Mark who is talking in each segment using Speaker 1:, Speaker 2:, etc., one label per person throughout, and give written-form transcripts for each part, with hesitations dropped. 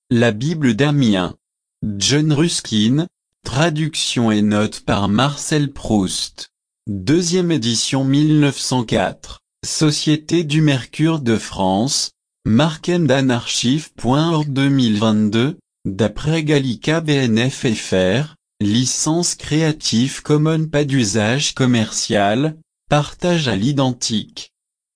Speaker 1: La Bible d'Amiens. John Ruskin, traduction et notes par Marcel Proust. Deuxième édition 1904. Société du Mercure de France, markendanarchive.org 2022, d'après Gallica BNF FR, licence Creative Commons pas d'usage commercial, partage à l'identique.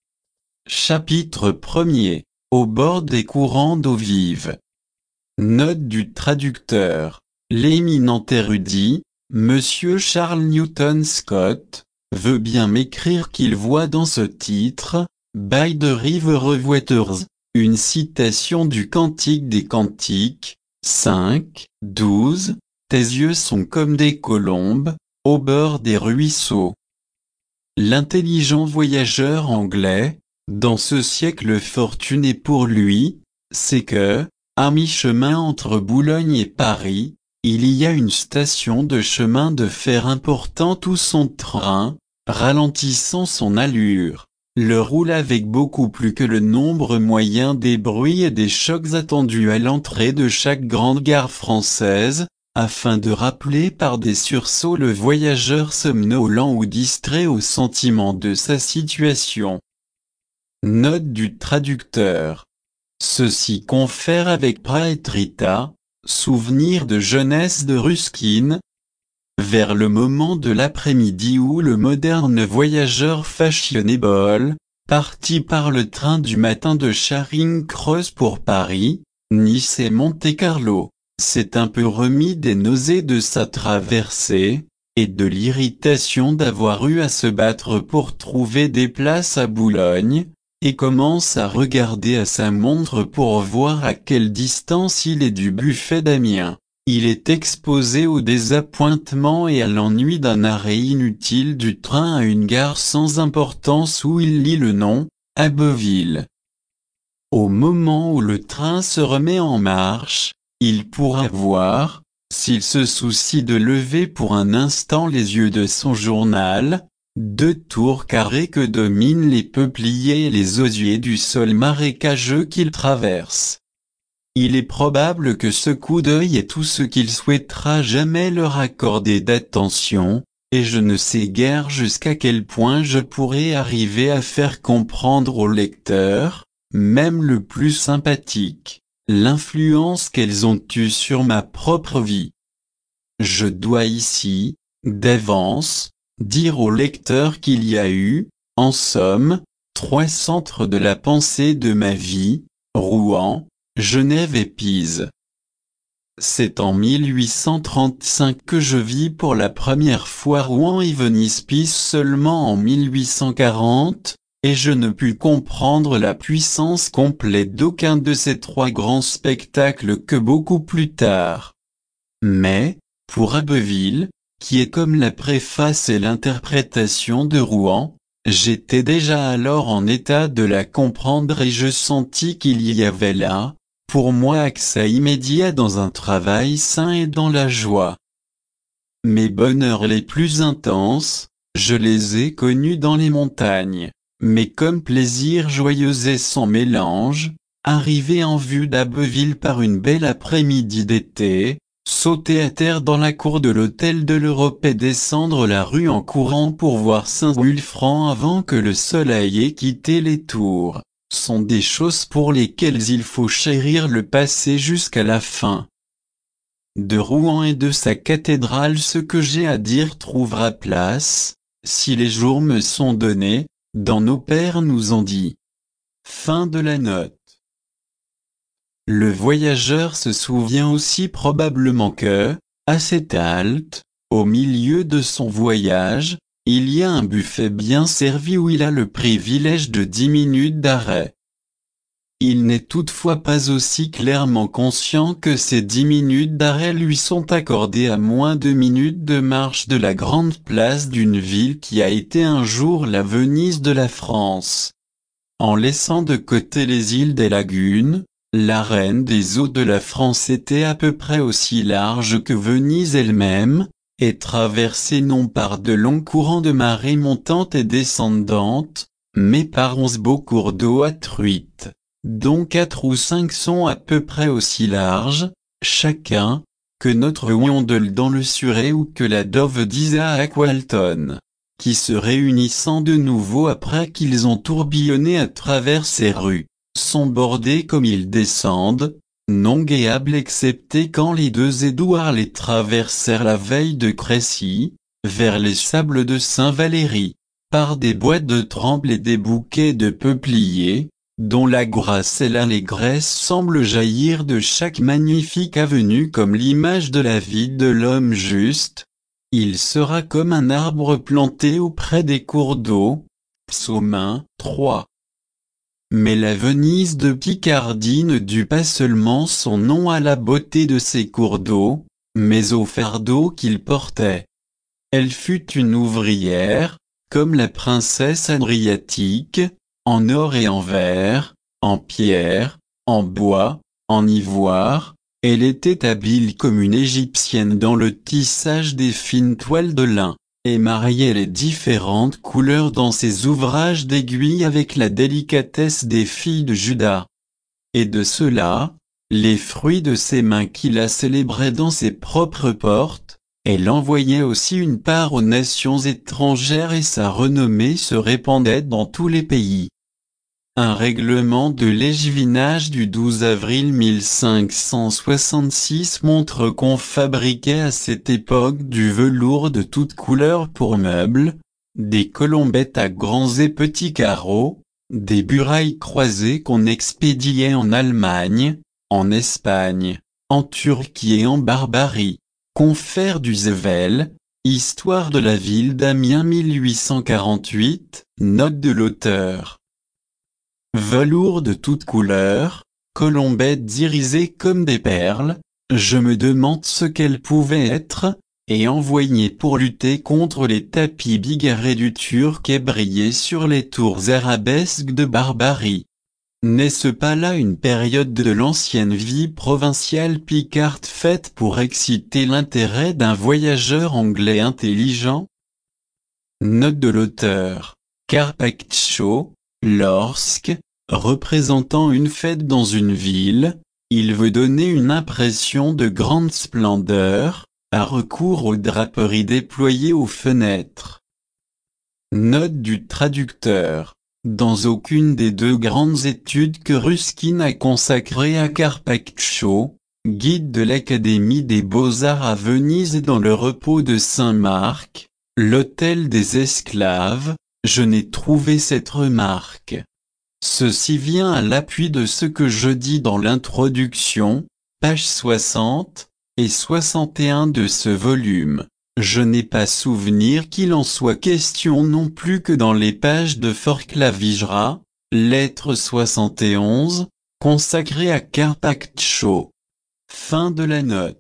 Speaker 1: Chapitre 1er. Au bord des courants d'eau vive. Note du traducteur. L'éminent érudit, Monsieur Charles Newton Scott, veut bien m'écrire qu'il voit dans ce titre, By the River of Waters, une citation du Cantique des Cantiques, 5, 12, tes yeux sont comme des colombes, au bord des ruisseaux. L'intelligent voyageur anglais, dans ce siècle fortuné pour lui, c'est que, à mi-chemin entre Boulogne et Paris, il y a une station de chemin de fer importante où son train, ralentissant son allure, le roule avec beaucoup plus que le nombre moyen des bruits et des chocs attendus à l'entrée de chaque grande gare française, afin de rappeler par des sursauts le voyageur somnolent ou distrait au sentiment de sa situation. Note du traducteur. Ceci confère avec Praetrita, souvenir de jeunesse de Ruskin, vers le moment de l'après-midi où le moderne voyageur fashionable, parti par le train du matin de Charing Cross pour Paris, Nice et Monte-Carlo, s'est un peu remis des nausées de sa traversée, et de l'irritation d'avoir eu à se battre pour trouver des places à Boulogne, et commence à regarder à sa montre pour voir à quelle distance il est du buffet d'Amiens. Il est exposé au désappointement et à l'ennui d'un arrêt inutile du train à une gare sans importance où il lit le nom, Abbeville. Au moment où le train se remet en marche, il pourra voir, s'il se soucie de lever pour un instant les yeux de son journal, deux tours carrées que dominent les peupliers et les osiers du sol marécageux qu'il traverse. Il est probable que ce coup d'œil est tout ce qu'il souhaitera jamais leur accorder d'attention, et je ne sais guère jusqu'à quel point je pourrai arriver à faire comprendre au lecteur, même le plus sympathique, l'influence qu'elles ont eue sur ma propre vie. Je dois ici, d'avance, dire au lecteur qu'il y a eu, en somme, trois centres de la pensée de ma vie, Rouen, Genève et Pise. C'est en 1835 que je vis pour la première fois Rouen et Venise-Pise seulement en 1840, et je ne pus comprendre la puissance complète d'aucun de ces trois grands spectacles que beaucoup plus tard. Mais, pour Abbeville, qui est comme la préface et l'interprétation de Rouen, j'étais déjà alors en état de la comprendre et je sentis qu'il y avait là, pour moi accès immédiat dans un travail sain et dans la joie. Mes bonheurs les plus intenses, je les ai connus dans les montagnes, mais comme plaisir joyeux et sans mélange, arrivé en vue d'Abbeville par une belle après-midi d'été, sauter à terre dans la cour de l'hôtel de l'Europe et descendre la rue en courant pour voir Saint-Wulfran avant que le soleil ait quitté les tours, sont des choses pour lesquelles il faut chérir le passé jusqu'à la fin. De Rouen et de sa cathédrale ce que j'ai à dire trouvera place, si les jours me sont donnés, dans Nos pères nous ont dit. Fin de la note. Le voyageur se souvient aussi probablement que, à cette halte, au milieu de son voyage, il y a un buffet bien servi où il a le privilège de 10 minutes d'arrêt. Il n'est toutefois pas aussi clairement conscient que ces 10 minutes d'arrêt lui sont accordées à moins de minutes de marche de la grande place d'une ville qui a été un jour la Venise de la France. En laissant de côté les îles des lagunes, l'arène des eaux de la France était à peu près aussi large que Venise elle-même, et traversée non par de longs courants de marée montantes et descendantes, mais par 11 beaux cours d'eau à truites, dont 4 ou 5 sont à peu près aussi larges, chacun, que notre Wandle dans le Surrey ou que la Dove d'Isaac Walton, qui se réunissant de nouveau après qu'ils ont tourbillonné à travers ces rues, sont bordés comme ils descendent, non guéables excepté quand les deux Édouards les traversèrent la veille de Crécy, vers les sables de Saint-Valery, par des boîtes de tremble et des bouquets de peupliers, dont la grâce et l'allégresse semblent jaillir de chaque magnifique avenue comme l'image de la vie de l'homme juste. Il sera comme un arbre planté auprès des cours d'eau. Psaume 1, 3. Mais la Venise de Picardie ne dut pas seulement son nom à la beauté de ses cours d'eau, mais au fardeau qu'il portait. Elle fut une ouvrière, comme la princesse adriatique, en or et en verre, en pierre, en bois, en ivoire. Elle était habile comme une égyptienne dans le tissage des fines toiles de lin, et mariait les différentes couleurs dans ses ouvrages d'aiguille avec la délicatesse des filles de Juda. Et de cela, les fruits de ses mains qui la célébraient dans ses propres portes, elle envoyait aussi une part aux nations étrangères et sa renommée se répandait dans tous les pays. Un règlement de l'échevinage du 12 avril 1566 montre qu'on fabriquait à cette époque du velours de toutes couleurs pour meubles, des colombettes à grands et petits carreaux, des burailles croisées qu'on expédiait en Allemagne, en Espagne, en Turquie et en Barbarie. Confère du Zével, Histoire de la ville d'Amiens 1848, note de l'auteur. Velours de toutes couleurs, colombettes irisées comme des perles, je me demande ce qu'elles pouvaient être, et envoyées pour lutter contre les tapis bigarrés du Turc et briller sur les tours arabesques de Barbarie. N'est-ce pas là une période de l'ancienne vie provinciale picarde faite pour exciter l'intérêt d'un voyageur anglais intelligent? Note de l'auteur. Carpaccio, lorsque, représentant une fête dans une ville, il veut donner une impression de grande splendeur, a recours aux draperies déployées aux fenêtres. Note du traducteur. Dans aucune des deux grandes études que Ruskin a consacrées à Carpaccio, guide de l'Académie des Beaux-Arts à Venise et dans le repos de Saint-Marc, l'hôtel des esclaves, je n'ai trouvé cette remarque. Ceci vient à l'appui de ce que je dis dans l'introduction, pages 60 et 61 de ce volume. Je n'ai pas souvenir qu'il en soit question non plus que dans les pages de Forclavigera, lettre 71, consacrée à Carpaccio. Fin de la note.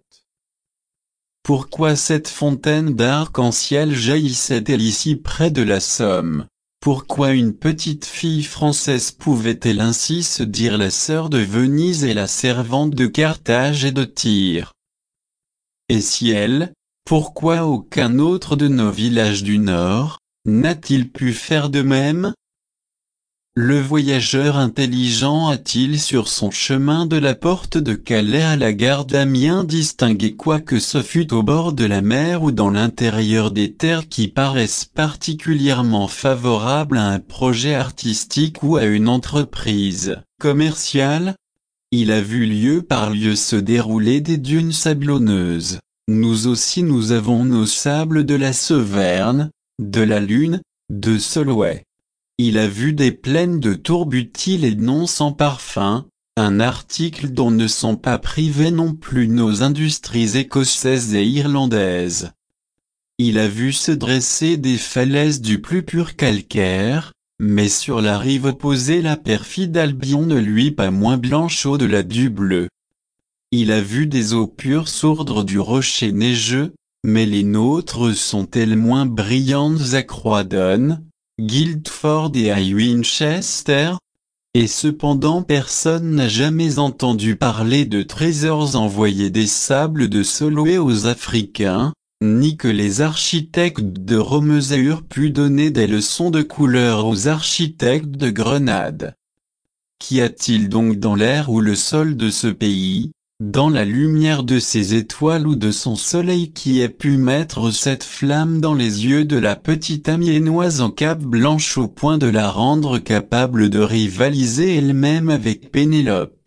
Speaker 1: Pourquoi cette fontaine d'arc-en-ciel jaillissait-elle ici près de la Somme? Pourquoi une petite fille française pouvait-elle ainsi se dire la sœur de Venise et la servante de Carthage et de Tyr? Et si elle, pourquoi aucun autre de nos villages du Nord, n'a-t-il pu faire de même? Le voyageur intelligent a-t-il sur son chemin de la porte de Calais à la gare d'Amiens distingué quoi que ce fût au bord de la mer ou dans l'intérieur des terres qui paraissent particulièrement favorables à un projet artistique ou à une entreprise commerciale? Il a vu lieu par lieu se dérouler des dunes sablonneuses. Nous aussi nous avons nos sables de la Severne, de la Lune, de Solway. Il a vu des plaines de tourbes utiles et non sans parfum, un article dont ne sont pas privées non plus nos industries écossaises et irlandaises. Il a vu se dresser des falaises du plus pur calcaire, mais sur la rive opposée la perfide Albion ne lui pas moins blanche au-delà du bleu. Il a vu des eaux pures sourdre du rocher neigeux, mais les nôtres sont-elles moins brillantes à Croydon, Guildford et à Winchester? Et cependant personne n'a jamais entendu parler de trésors envoyés des sables de Solway aux Africains, ni que les architectes de Rome eurent pu donner des leçons de couleur aux architectes de Grenade. Qu'y a-t-il donc dans l'air ou le sol de ce pays, dans la lumière de ses étoiles ou de son soleil qui ait pu mettre cette flamme dans les yeux de la petite Amiénoise en cape blanche au point de la rendre capable de rivaliser elle-même avec Pénélope?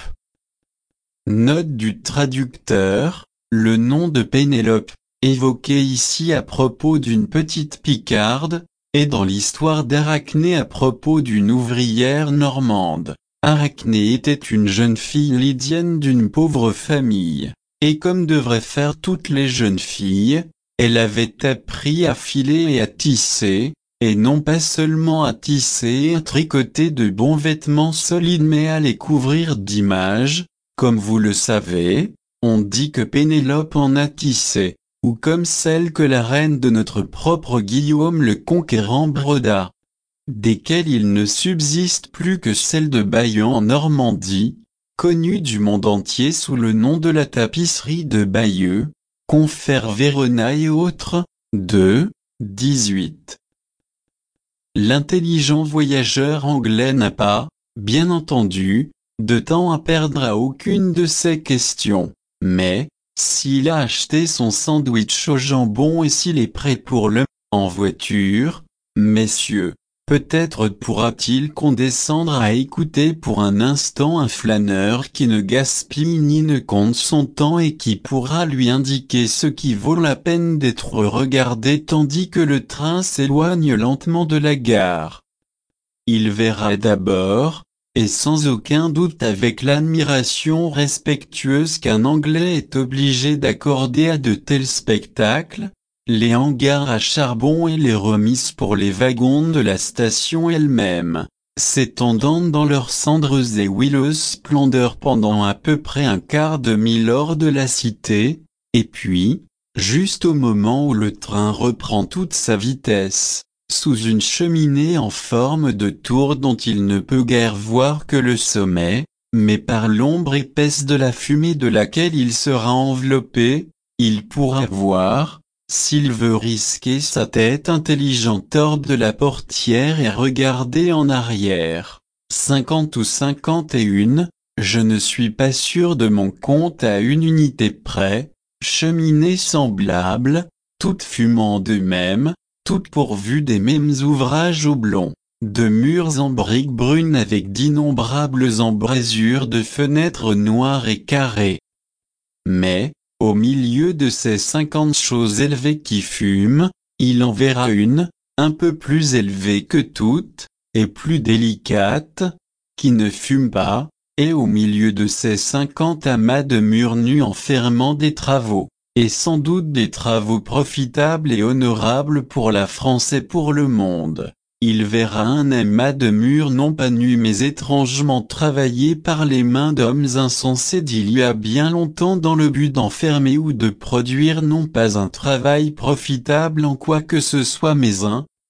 Speaker 1: Note du traducteur, le nom de Pénélope, évoqué ici à propos d'une petite Picarde, est dans l'histoire d'Arachné à propos d'une ouvrière normande. Arachné était une jeune fille lydienne d'une pauvre famille, et comme devraient faire toutes les jeunes filles, elle avait appris à filer et à tisser, et non pas seulement à tisser et à tricoter de bons vêtements solides mais à les couvrir d'images. Comme vous le savez, on dit que Pénélope en a tissé, ou comme celle que la reine de notre propre Guillaume le Conquérant broda, desquelles il ne subsiste plus que celle de Bayeux en Normandie, connue du monde entier sous le nom de la tapisserie de Bayeux, confère Verona et autres, 2, 18. L'intelligent voyageur anglais n'a pas, bien entendu, de temps à perdre à aucune de ces questions, mais, s'il a acheté son sandwich au jambon et s'il est prêt pour le en voiture, messieurs, peut-être pourra-t-il condescendre à écouter pour un instant un flâneur qui ne gaspille ni ne compte son temps et qui pourra lui indiquer ce qui vaut la peine d'être regardé tandis que le train s'éloigne lentement de la gare. Il verra d'abord, et sans aucun doute avec l'admiration respectueuse qu'un Anglais est obligé d'accorder à de tels spectacles, les hangars à charbon et les remises pour les wagons de la station elle-même, s'étendant dans leurs cendres et huileuses splendeurs pendant à peu près un quart de mille hors de la cité, et puis, juste au moment où le train reprend toute sa vitesse, sous une cheminée en forme de tour dont il ne peut guère voir que le sommet, mais par l'ombre épaisse de la fumée de laquelle il sera enveloppé, il pourra voir, s'il veut risquer sa tête intelligente hors de la portière et regarder en arrière. 50 ou 51, je ne suis pas sûr de mon compte à une unité près, cheminées semblables, toutes fumant d'eux-mêmes, toutes pourvues des mêmes ouvrages oblongs, de murs en briques brunes avec d'innombrables embrasures de fenêtres noires et carrées. Mais, au milieu de ces 50 choses élevées qui fument, il en verra une, un peu plus élevée que toutes, et plus délicate, qui ne fume pas, et au milieu de ces 50 amas de murs nus enfermant des travaux, et sans doute des travaux profitables et honorables pour la France et pour le monde, il verra un amas de murs non pas nus mais étrangement travaillés par les mains d'hommes insensés d'il y a bien longtemps dans le but d'enfermer ou de produire non pas un travail profitable en quoi que ce soit mais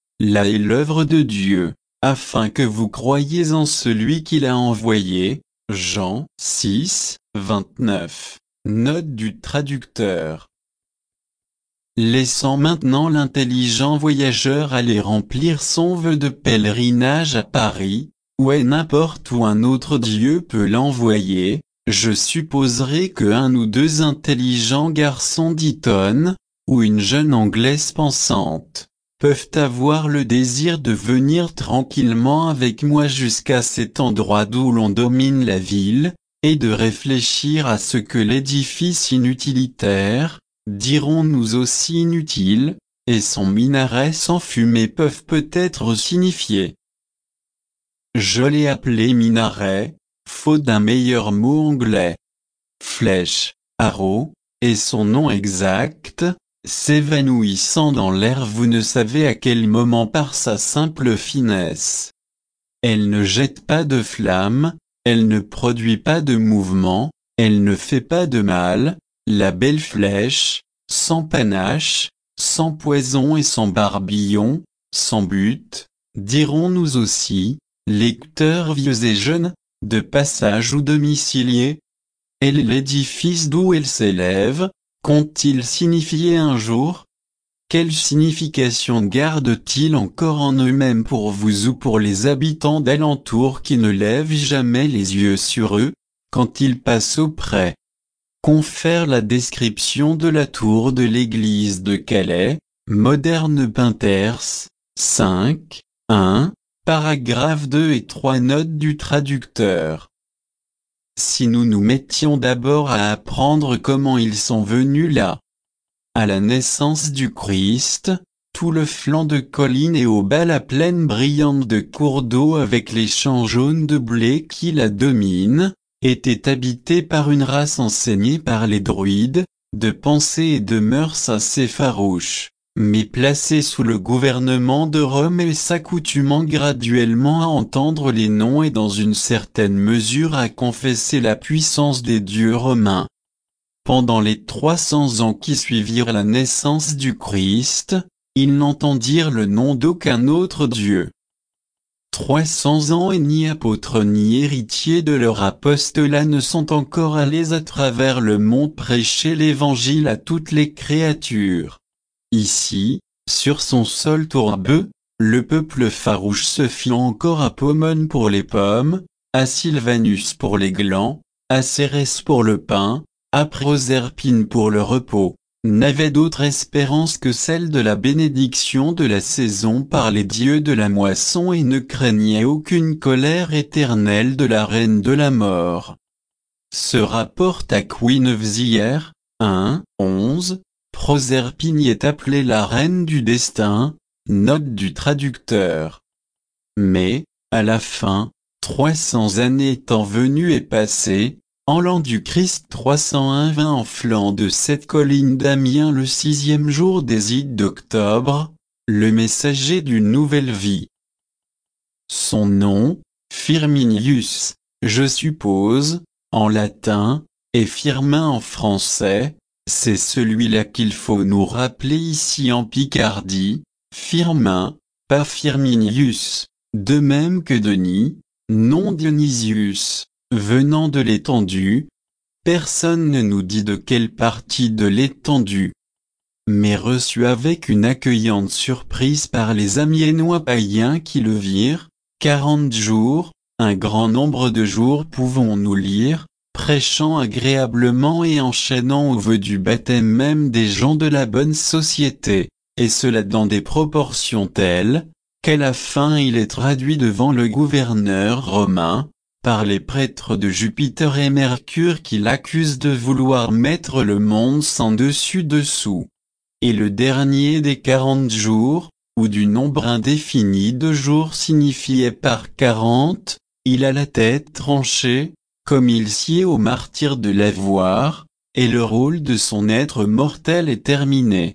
Speaker 1: là est l'œuvre de Dieu, afin que vous croyiez en celui qui l'a envoyé. Jean 6, 29. Note du traducteur. Laissant maintenant l'intelligent voyageur aller remplir son vœu de pèlerinage à Paris, ou à n'importe où un autre Dieu peut l'envoyer, je supposerai que un ou deux intelligents garçons d'Eton, ou une jeune Anglaise pensante, peuvent avoir le désir de venir tranquillement avec moi jusqu'à cet endroit d'où l'on domine la ville, et de réfléchir à ce que l'édifice inutilitaire, dirons-nous aussi inutile, et son minaret sans fumée peuvent peut-être signifier. Je l'ai appelé minaret, faute d'un meilleur mot anglais. Flèche, arrow, et son nom exact, s'évanouissant dans l'air vous ne savez à quel moment par sa simple finesse. Elle ne jette pas de flamme, elle ne produit pas de mouvement, elle ne fait pas de mal, la belle flèche, sans panache, sans poison et sans barbillon, sans but, dirons-nous aussi, lecteurs vieux et jeunes, de passage ou domiciliés. Elle est l'édifice d'où elle s'élève, qu'ont-ils signifié un jour? Quelle signification gardent-ils encore en eux-mêmes pour vous ou pour les habitants d'alentour qui ne lèvent jamais les yeux sur eux, quand ils passent auprès? Confère la description de la tour de l'église de Calais, Modern Painters, 5, 1, paragraphes 2 et 3 notes du traducteur. Si nous nous mettions d'abord à apprendre comment ils sont venus là. À la naissance du Christ, tout le flanc de colline et au bas la plaine brillante de cours d'eau avec les champs jaunes de blé qui la dominent, était habité par une race enseignée par les druides, de pensée et de mœurs assez farouches, mais placée sous le gouvernement de Rome et s'accoutumant graduellement à entendre les noms et dans une certaine mesure à confesser la puissance des dieux romains. Pendant les 300 ans qui suivirent la naissance du Christ, ils n'entendirent le nom d'aucun autre Dieu. 300 ans et ni apôtres ni héritiers de leur apostolat ne sont encore allés à travers le monde prêcher l'évangile à toutes les créatures. Ici, sur son sol tourbeux, le peuple farouche se fiant encore à Pomone pour les pommes, à Sylvanus pour les glands, à Cérès pour le pain, à Proserpine pour le repos, n'avait d'autre espérance que celle de la bénédiction de la saison par les dieux de la moisson et ne craignait aucune colère éternelle de la reine de la mort. Se rapporte à Quinevzier, 1, 11, Proserpine est appelée la reine du destin, note du traducteur. Mais, à la fin, 300 années étant venues et passées, en l'an du Christ 301 vint en flanc de cette colline d'Amiens le 6e jour des ides d'octobre, le messager d'une nouvelle vie. Son nom, Firminius, je suppose, en latin, et Firmin en français, c'est celui-là qu'il faut nous rappeler ici en Picardie, Firmin, pas Firminius, de même que Denis, non Dionysius. Venant de l'étendue, personne ne nous dit de quelle partie de l'étendue. Mais reçu avec une accueillante surprise par les Amiénois païens qui le virent, 40 jours, un grand nombre de jours pouvons-nous lire, prêchant agréablement et enchaînant au vœu du baptême même des gens de la bonne société, et cela dans des proportions telles, qu'à la fin il est traduit devant le gouverneur romain, par les prêtres de Jupiter et Mercure qui l'accusent de vouloir mettre le monde sans dessus-dessous. Et le dernier des 40 jours, ou du nombre indéfini de jours signifié par 40, il a la tête tranchée, comme il sied au martyr de l'avoir, et le rôle de son être mortel est terminé.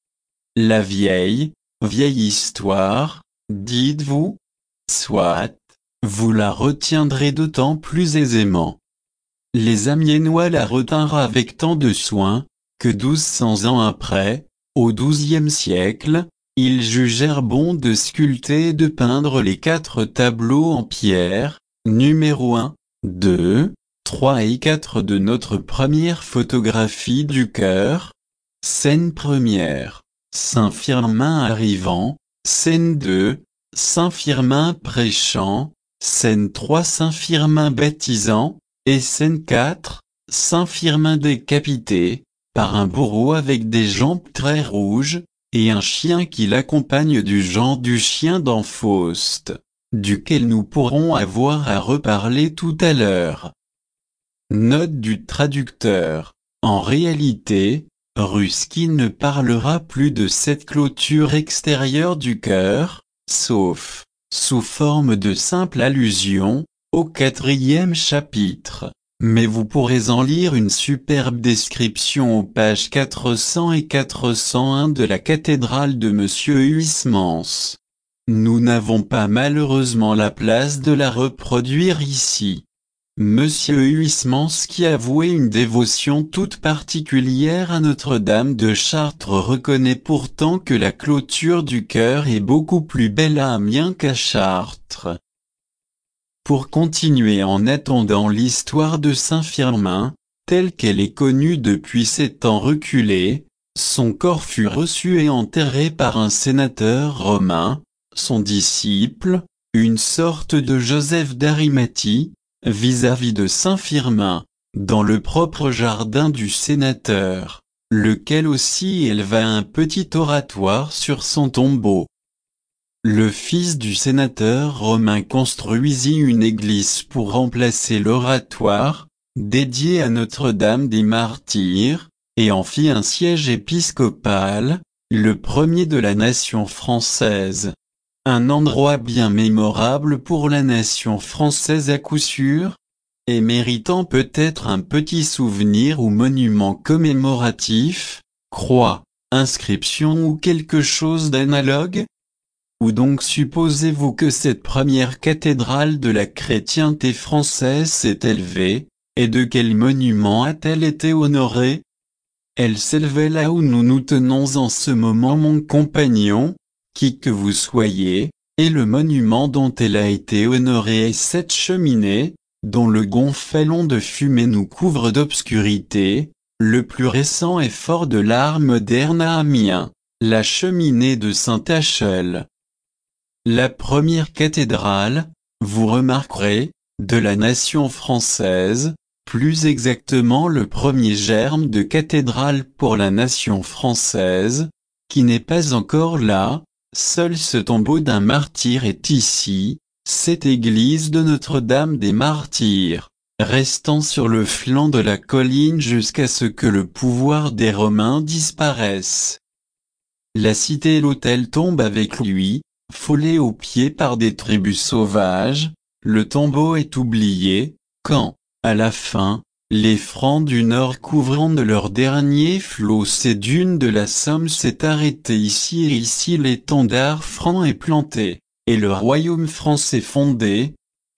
Speaker 1: La vieille histoire, dites-vous? Soit. Vous la retiendrez d'autant plus aisément. Les Amiénois la retinrent avec tant de soin, que 1200 ans après, au XIIe siècle, ils jugèrent bon de sculpter et de peindre les 4 tableaux en pierre, numéro 1, 2, 3 et 4 de notre première photographie du chœur. Scène première, Saint Firmin arrivant, scène 2, Saint Firmin prêchant, scène 3 Saint Firmin baptisant, et scène 4, Saint Firmin décapité, par un bourreau avec des jambes très rouges, et un chien qui l'accompagne du genre du chien dans Faust, duquel nous pourrons avoir à reparler tout à l'heure. Note du traducteur. En réalité, Ruskin ne parlera plus de cette clôture extérieure du chœur, sauf sous forme de simple allusion, au 4e chapitre, mais vous pourrez en lire une superbe description aux pages 400 et 401 de la cathédrale de Monsieur Huysmans. Nous n'avons pas malheureusement la place de la reproduire ici. Monsieur Huysmans qui avouait une dévotion toute particulière à Notre-Dame de Chartres reconnaît pourtant que la clôture du chœur est beaucoup plus belle à Amiens qu'à Chartres. Pour continuer en attendant l'histoire de Saint Firmin, telle qu'elle est connue depuis ces temps reculés, Son corps fut reçu et enterré par un sénateur romain, son disciple, une sorte de Joseph d'Arimathie, vis-à-vis de saint Firmin, dans le propre jardin du sénateur, lequel aussi éleva un petit oratoire sur son tombeau. Le fils du sénateur romain construisit une église pour remplacer l'oratoire, dédié à Notre-Dame des Martyrs, et en fit un siège épiscopal, le premier de la nation française. Un endroit bien mémorable pour la nation française à coup sûr, et méritant peut-être un petit souvenir ou monument commémoratif, croix, inscription ou quelque chose d'analogue? Où donc supposez-vous que cette première cathédrale de la chrétienté française s'est élevée, et de quel monument a-t-elle été honorée? Elle s'élevait là où nous nous tenons en ce moment, mon compagnon, qui que vous soyez, et le monument dont elle a été honorée est cette cheminée, dont le gonfalon de fumée nous couvre d'obscurité, le plus récent effort de l'art moderne à Amiens, la cheminée de Saint-Achel. La première cathédrale, vous remarquerez, de la nation française, plus exactement le premier germe de cathédrale pour la nation française, qui n'est pas encore là, seul ce tombeau d'un martyr est ici, cette église de Notre-Dame des Martyrs, restant sur le flanc de la colline jusqu'à ce que le pouvoir des Romains disparaisse. La cité et l'autel tombent avec lui, foulés aux pieds par des tribus sauvages, le tombeau est oublié, quand, à la fin, les Francs du Nord couvrant de leur dernier flot ces dunes de la Somme s'est arrêté ici et ici l'étendard franc est planté, et le royaume français fondé.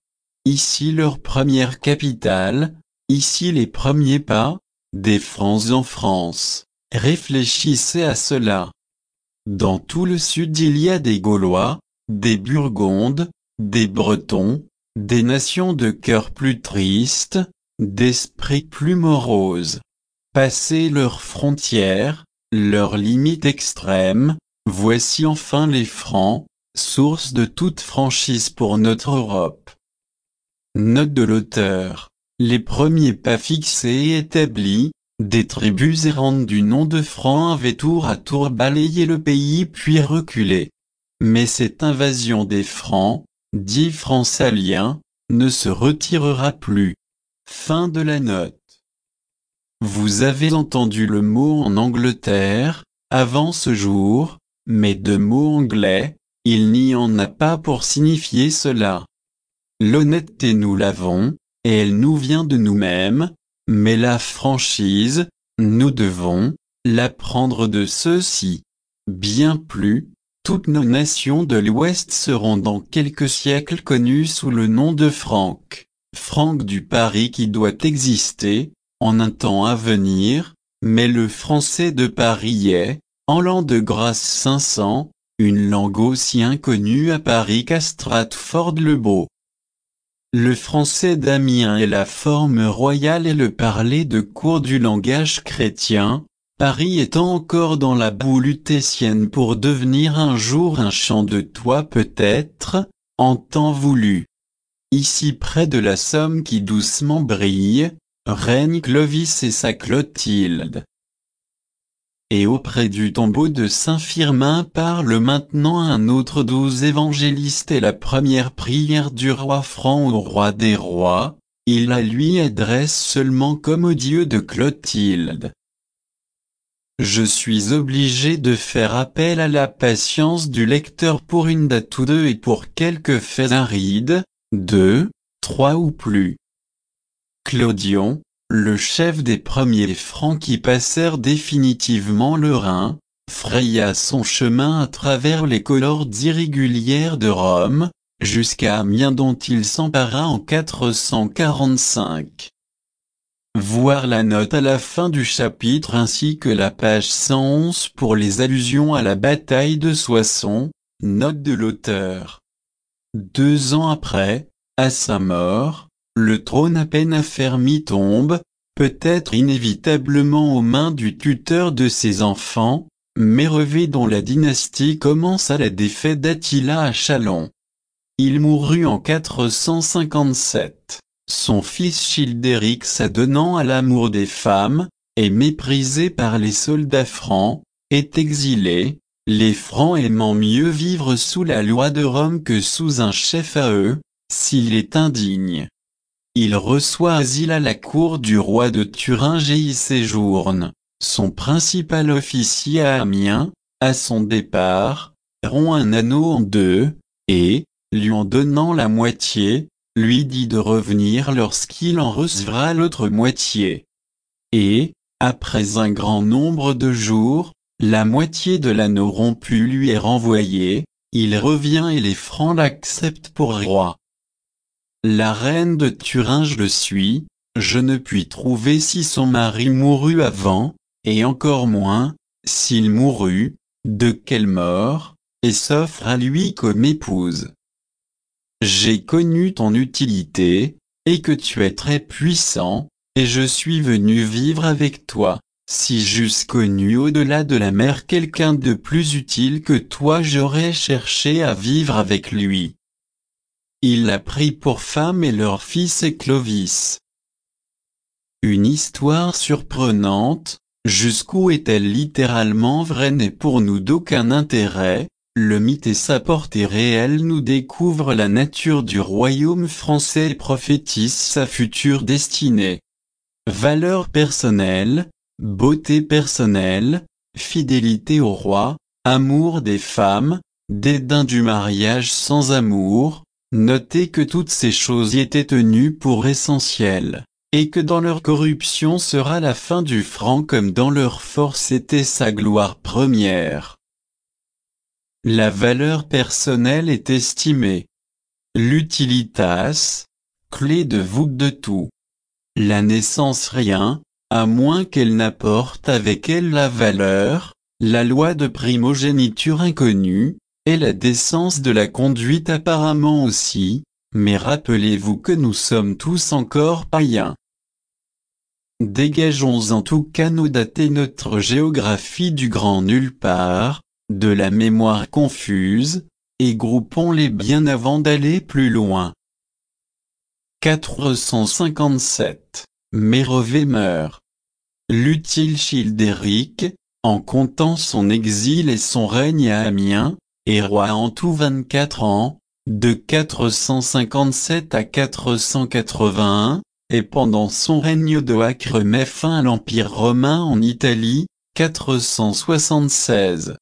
Speaker 1: Ici leur première capitale, ici les premiers pas, des Francs en France. Réfléchissez à cela. Dans tout le sud il y a des Gaulois, des Burgondes, des Bretons, des nations de cœur plus tristes, d'esprit plus morose. Passez leurs frontières, leurs limites extrêmes, voici enfin les Francs, source de toute franchise pour notre Europe. Note de l'auteur. Les premiers pas fixés et établis, des tribus errantes du nom de Francs avaient tour à tour balayé le pays puis reculé. Mais cette invasion des Francs, dits Francs-Saliens, ne se retirera plus. Fin de la note. Vous avez entendu le mot en Angleterre, avant ce jour, mais de mots anglais, il n'y en a pas pour signifier cela. L'honnêteté nous l'avons, et elle nous vient de nous-mêmes, mais la franchise, nous devons l'apprendre de ceux-ci. Bien plus, toutes nos nations de l'Ouest seront dans quelques siècles connues sous le nom de Franques. Franque du Paris qui doit exister, en un temps à venir, mais le français de Paris est, en l'an de grâce 500, une langue aussi inconnue à Paris qu'à Stratford-le-Beau. Le français d'Amiens est la forme royale et le parler de cour du langage chrétien, Paris étant encore dans la boue lutétienne pour devenir un jour un champ de toit peut-être, en temps voulu. Ici près de la Somme qui doucement brille, règne Clovis et sa Clotilde. Et auprès du tombeau de saint Firmin parle maintenant un autre 12 évangéliste et la première prière du roi franc au roi des rois, il la lui adresse seulement comme au Dieu de Clotilde. Je suis obligé de faire appel à la patience du lecteur pour une date ou deux et pour quelques faits arides, 2, 3 ou plus. Clodion, le chef des premiers Francs qui passèrent définitivement le Rhin, fraya son chemin à travers les cohortes irrégulières de Rome, jusqu'à Amiens dont il s'empara en 445. Voir la note à la fin du chapitre ainsi que la page 111 pour les allusions à la bataille de Soissons, note de l'auteur. 2 ans après, à sa mort, le trône à peine affermi tombe, peut-être inévitablement aux mains du tuteur de ses enfants, Mérovée dont la dynastie commence à la défaite d'Attila à Châlons. Il mourut en 457. Son fils Childéric s'adonnant à l'amour des femmes, et méprisé par les soldats francs, est exilé, les Francs aimant mieux vivre sous la loi de Rome que sous un chef à eux, s'il est indigne. Il reçoit asile à la cour du roi de Thuringe et y séjourne. Son principal officier à Amiens, à son départ, rompt un anneau en deux, et, lui en donnant la moitié, lui dit de revenir lorsqu'il en recevra l'autre moitié. Et, après un grand nombre de jours, la moitié de l'anneau rompu lui est renvoyée, il revient et les Francs l'acceptent pour roi. La reine de Thuringe le suit, je ne puis trouver si son mari mourut avant, et encore moins, s'il mourut, de quelle mort, et s'offre à lui comme épouse. J'ai connu ton utilité, et que tu es très puissant, et je suis venu vivre avec toi. Si j'eusse connu au-delà de la mer quelqu'un de plus utile que toi, j'aurais cherché à vivre avec lui. Il l'a pris pour femme et leur fils est Clovis. Une histoire surprenante, jusqu'où est-elle littéralement vraie n'est pour nous d'aucun intérêt, le mythe et sa portée réelle nous découvrent la nature du royaume français et prophétisent sa future destinée. Valeurs personnelles, beauté personnelle, fidélité au roi, amour des femmes, dédain du mariage sans amour, notez que toutes ces choses y étaient tenues pour essentielles, et que dans leur corruption sera la fin du franc comme dans leur force était sa gloire première. La valeur personnelle est estimée. L'utilitas, clé de voûte de tout. La naissance rien, à moins qu'elle n'apporte avec elle la valeur, la loi de primogéniture inconnue, et la décence de la conduite apparemment aussi, mais rappelez-vous que nous sommes tous encore païens. Dégageons en tout cas nos dates et notre géographie du grand nulle part, de la mémoire confuse, et groupons-les bien avant d'aller plus loin. 457. Mérovée meurt. L'utile Childéric, en comptant son exil et son règne à Amiens, est roi en tout 24 ans, de 457 à 481, et pendant son règne Odoacre met fin à l'Empire romain en Italie, 476.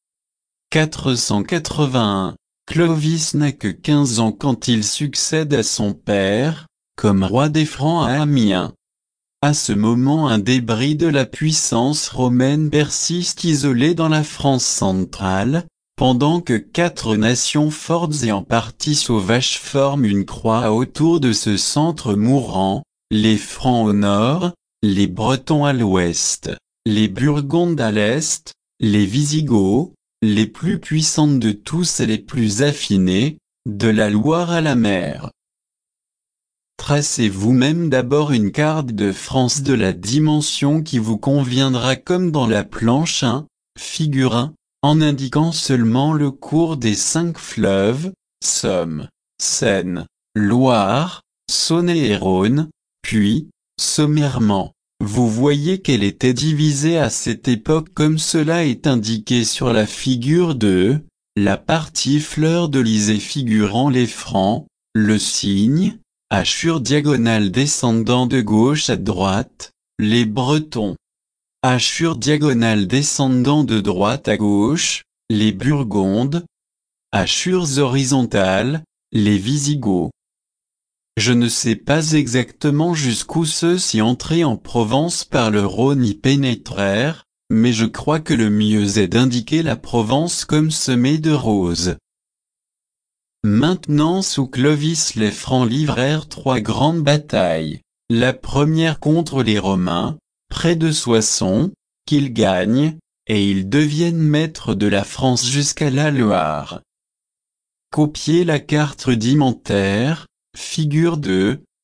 Speaker 1: 481. Clovis n'a que 15 ans quand il succède à son père, comme roi des Francs à Amiens. À ce moment un débris de la puissance romaine persiste isolé dans la France centrale, pendant que 4 nations fortes et en partie sauvages forment une croix autour de ce centre mourant, les Francs au nord, les Bretons à l'ouest, les Burgondes à l'est, les Visigoths, les plus puissantes de tous et les plus affinées, de la Loire à la mer. Tracez vous-même d'abord une carte de France de la dimension qui vous conviendra comme dans la planche 1, figure 1, en indiquant seulement le cours des 5 fleuves, Somme, Seine, Loire, Saône et Rhône, puis, sommairement, vous voyez qu'elle était divisée à cette époque comme cela est indiqué sur la figure 2, la partie fleur de lysée figurant les Francs, le cygne, hachure diagonale descendant de gauche à droite, les Bretons. Hachure diagonale descendant de droite à gauche, les Burgondes. Hachures horizontales, les Visigoths. Je ne sais pas exactement jusqu'où ceux-ci entrés en Provence par le Rhône y pénétrèrent, mais je crois que le mieux est d'indiquer la Provence comme semée de roses. Maintenant sous Clovis les Francs livrèrent 3 grandes batailles, la première contre les Romains, près de Soissons, qu'ils gagnent, et ils deviennent maîtres de la France jusqu'à la Loire. Copiez la carte rudimentaire, figure 2,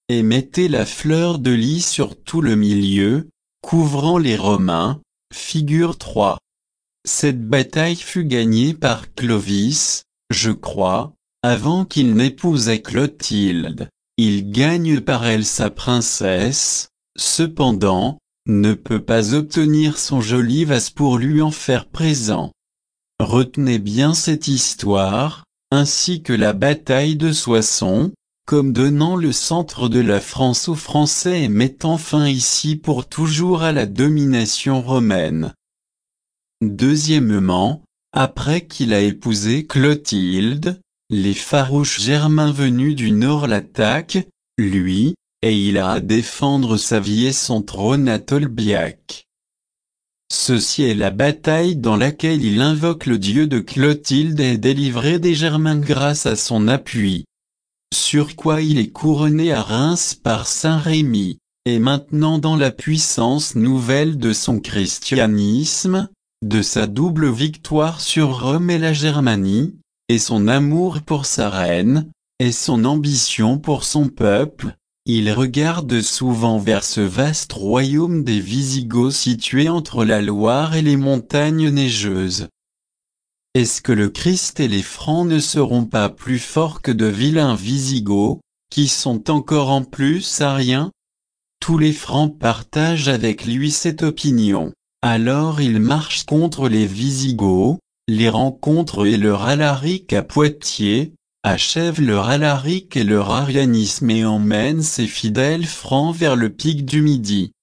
Speaker 1: et mettait la fleur de lis sur tout le milieu, couvrant les Romains, figure 3. Cette bataille fut gagnée par Clovis, je crois, avant qu'il n'épousât Clotilde. Il gagne par elle sa princesse, cependant, ne peut pas obtenir son joli vase pour lui en faire présent. Retenez bien cette histoire, ainsi que la bataille de Soissons, comme donnant le centre de la France aux Français et mettant fin ici pour toujours à la domination romaine. Deuxièmement, après qu'il a épousé Clotilde, les farouches Germains venus du nord l'attaquent, lui, et il a à défendre sa vie et son trône à Tolbiac. Ceci est la bataille dans laquelle il invoque le dieu de Clotilde et est délivré des Germains grâce à son appui. Sur quoi il est couronné à Reims par Saint Rémy, et maintenant dans la puissance nouvelle de son christianisme, de sa double victoire sur Rome et la Germanie, et son amour pour sa reine, et son ambition pour son peuple, il regarde souvent vers ce vaste royaume des Visigoths situé entre la Loire et les montagnes neigeuses. Est-ce que le Christ et les Francs ne seront pas plus forts que de vilains Visigoths, qui sont encore en plus ariens? Tous les Francs partagent avec lui cette opinion. Alors il marche contre les Visigoths, les rencontre et leur Alaric à Poitiers, achève leur Alaric et leur arianisme et emmène ses fidèles Francs vers le pic du Midi.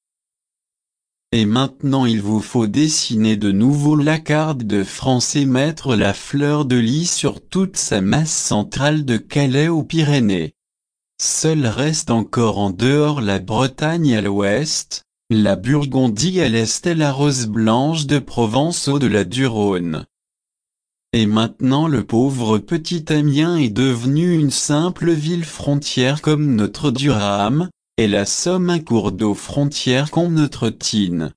Speaker 1: Et maintenant il vous faut dessiner de nouveau la carte de France et mettre la fleur de lis sur toute sa masse centrale de Calais aux Pyrénées. Seul reste encore en dehors la Bretagne à l'ouest, la Burgondie à l'est et la rose blanche de Provence au-delà du Rhône. Et maintenant le pauvre petit Amiens est devenu une simple ville frontière comme notre Durham, et la Somme un cours d'eau frontière comme notre Thine.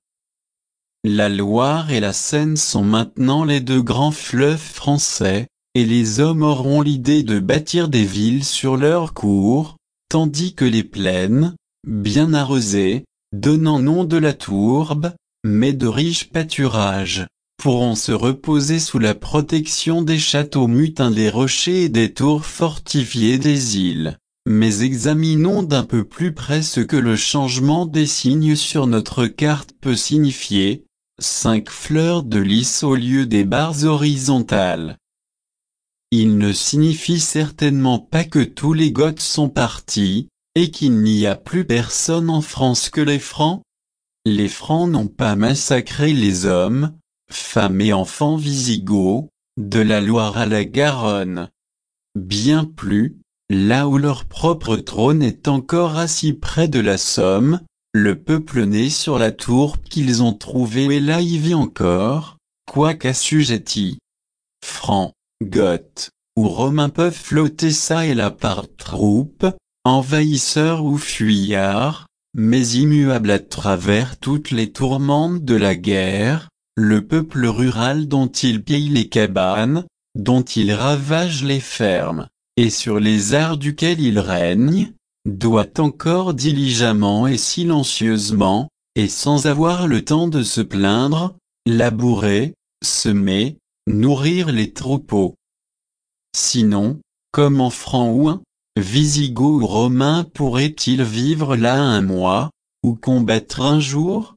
Speaker 1: La Loire et la Seine sont maintenant les deux grands fleuves français, et les hommes auront l'idée de bâtir des villes sur leur cours, tandis que les plaines, bien arrosées, donnant nom de la tourbe, mais de riches pâturages, pourront se reposer sous la protection des châteaux mutins des rochers et des tours fortifiées des îles. Mais examinons d'un peu plus près ce que le changement des signes sur notre carte peut signifier. 5 fleurs de lis au lieu des barres horizontales. Il ne signifie certainement pas que tous les Goths sont partis, et qu'il n'y a plus personne en France que les Francs. Les Francs n'ont pas massacré les hommes, femmes et enfants visigoths, de la Loire à la Garonne. Bien plus, là où leur propre trône est encore assis près de la Somme, le peuple né sur la tourbe qu'ils ont trouvée et là y vit encore, quoiqu'assujettis. Francs, Goths, ou Romains peuvent flotter ça et là par troupes, envahisseurs ou fuyards, mais immuables à travers toutes les tourmentes de la guerre, le peuple rural dont ils pillent les cabanes, dont ils ravagent les fermes, et sur les arts duquel ils règnent, doit encore diligemment et silencieusement, et sans avoir le temps de se plaindre, labourer, semer, nourrir les troupeaux. Sinon, comment Franc ou un Visigoth ou Romain pourrait-il vivre là un mois, ou combattre un jour?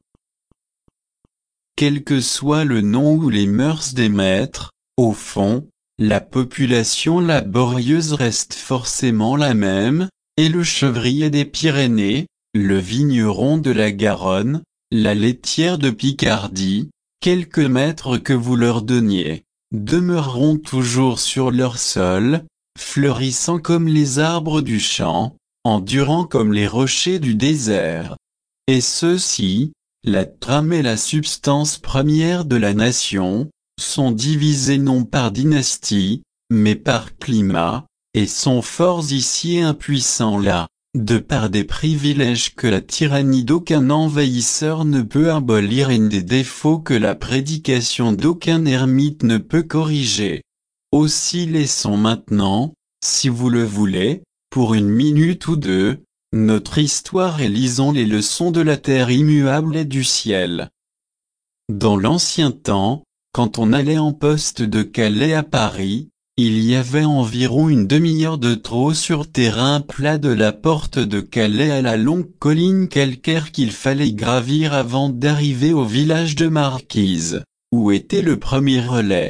Speaker 1: Quel que soit le nom ou les mœurs des maîtres, au fond, la population laborieuse reste forcément la même, et le chevrier des Pyrénées, le vigneron de la Garonne, la laitière de Picardie, quelques maîtres que vous leur donniez, demeureront toujours sur leur sol, fleurissant comme les arbres du champ, endurant comme les rochers du désert. Et ceux-ci, la trame et la substance première de la nation, sont divisés non par dynastie, mais par climat, et sont forts ici et impuissants là, de par des privilèges que la tyrannie d'aucun envahisseur ne peut abolir et des défauts que la prédication d'aucun ermite ne peut corriger. Aussi laissons maintenant, si vous le voulez, pour une minute ou deux, notre histoire et lisons les leçons de la terre immuable et du ciel. Dans l'ancien temps, quand on allait en poste de Calais à Paris, il y avait environ une demi-heure de trot sur terrain plat de la porte de Calais à la longue colline calcaire qu'il fallait gravir avant d'arriver au village de Marquise, où était le premier relais.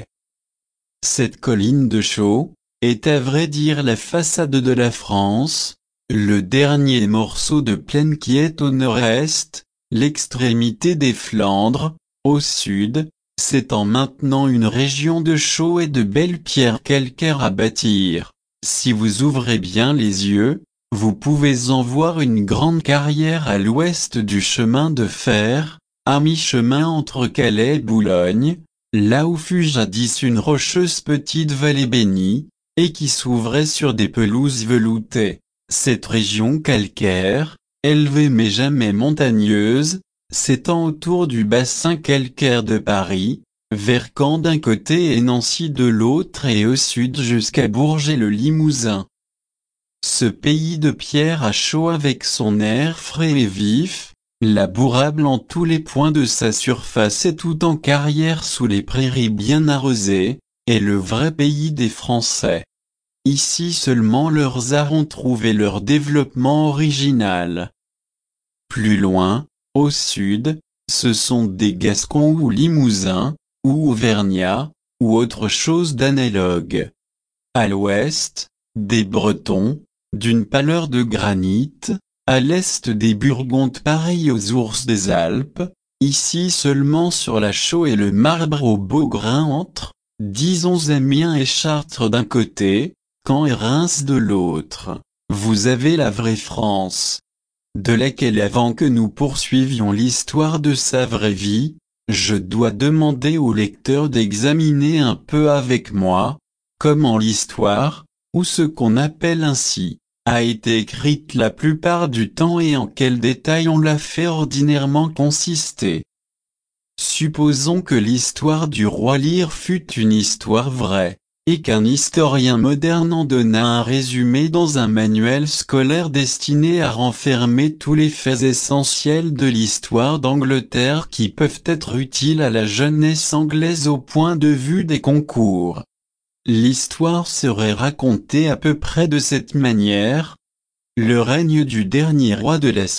Speaker 1: Cette colline de Chaux est à vrai dire la façade de la France, le dernier morceau de plaine qui est au nord-est, l'extrémité des Flandres, au sud, s'étend maintenant une région de chaux et de belles pierres calcaires à bâtir. Si vous ouvrez bien les yeux, vous pouvez en voir une grande carrière à l'ouest du chemin de fer, à mi-chemin entre Calais et Boulogne, là où fut jadis une rocheuse petite vallée bénie, et qui s'ouvrait sur des pelouses veloutées. Cette région calcaire, élevée mais jamais montagneuse, s'étend autour du bassin calcaire de Paris, vers Caen d'un côté et Nancy de l'autre et au sud jusqu'à Bourget-le-Limousin. Ce pays de pierre à chaud avec son air frais et vif, labourable en tous les points de sa surface et tout en carrière sous les prairies bien arrosées, est le vrai pays des Français. Ici seulement leurs arts ont trouvé leur développement original. Plus loin, au sud, ce sont des Gascons ou Limousins, ou Auvergnats, ou autre chose d'analogue. À l'ouest, des Bretons, d'une pâleur de granit, à l'est des Burgondes pareils aux ours des Alpes, ici seulement sur la chaux et le marbre au beau grain entre, disons Amiens et Chartres d'un côté, Caen et Reims de l'autre. Vous avez la vraie France, de laquelle avant que nous poursuivions l'histoire de sa vraie vie, je dois demander au lecteur d'examiner un peu avec moi, comment l'histoire, ou ce qu'on appelle ainsi, a été écrite la plupart du temps et en quels détails on l'a fait ordinairement consister. Supposons que l'histoire du roi Lear fût une histoire vraie, et qu'un historien moderne en donna un résumé dans un manuel scolaire destiné à renfermer tous les faits essentiels de l'histoire d'Angleterre qui peuvent être utiles à la jeunesse anglaise au point de vue des concours. L'histoire serait racontée à peu près de cette manière. Le règne du dernier roi de la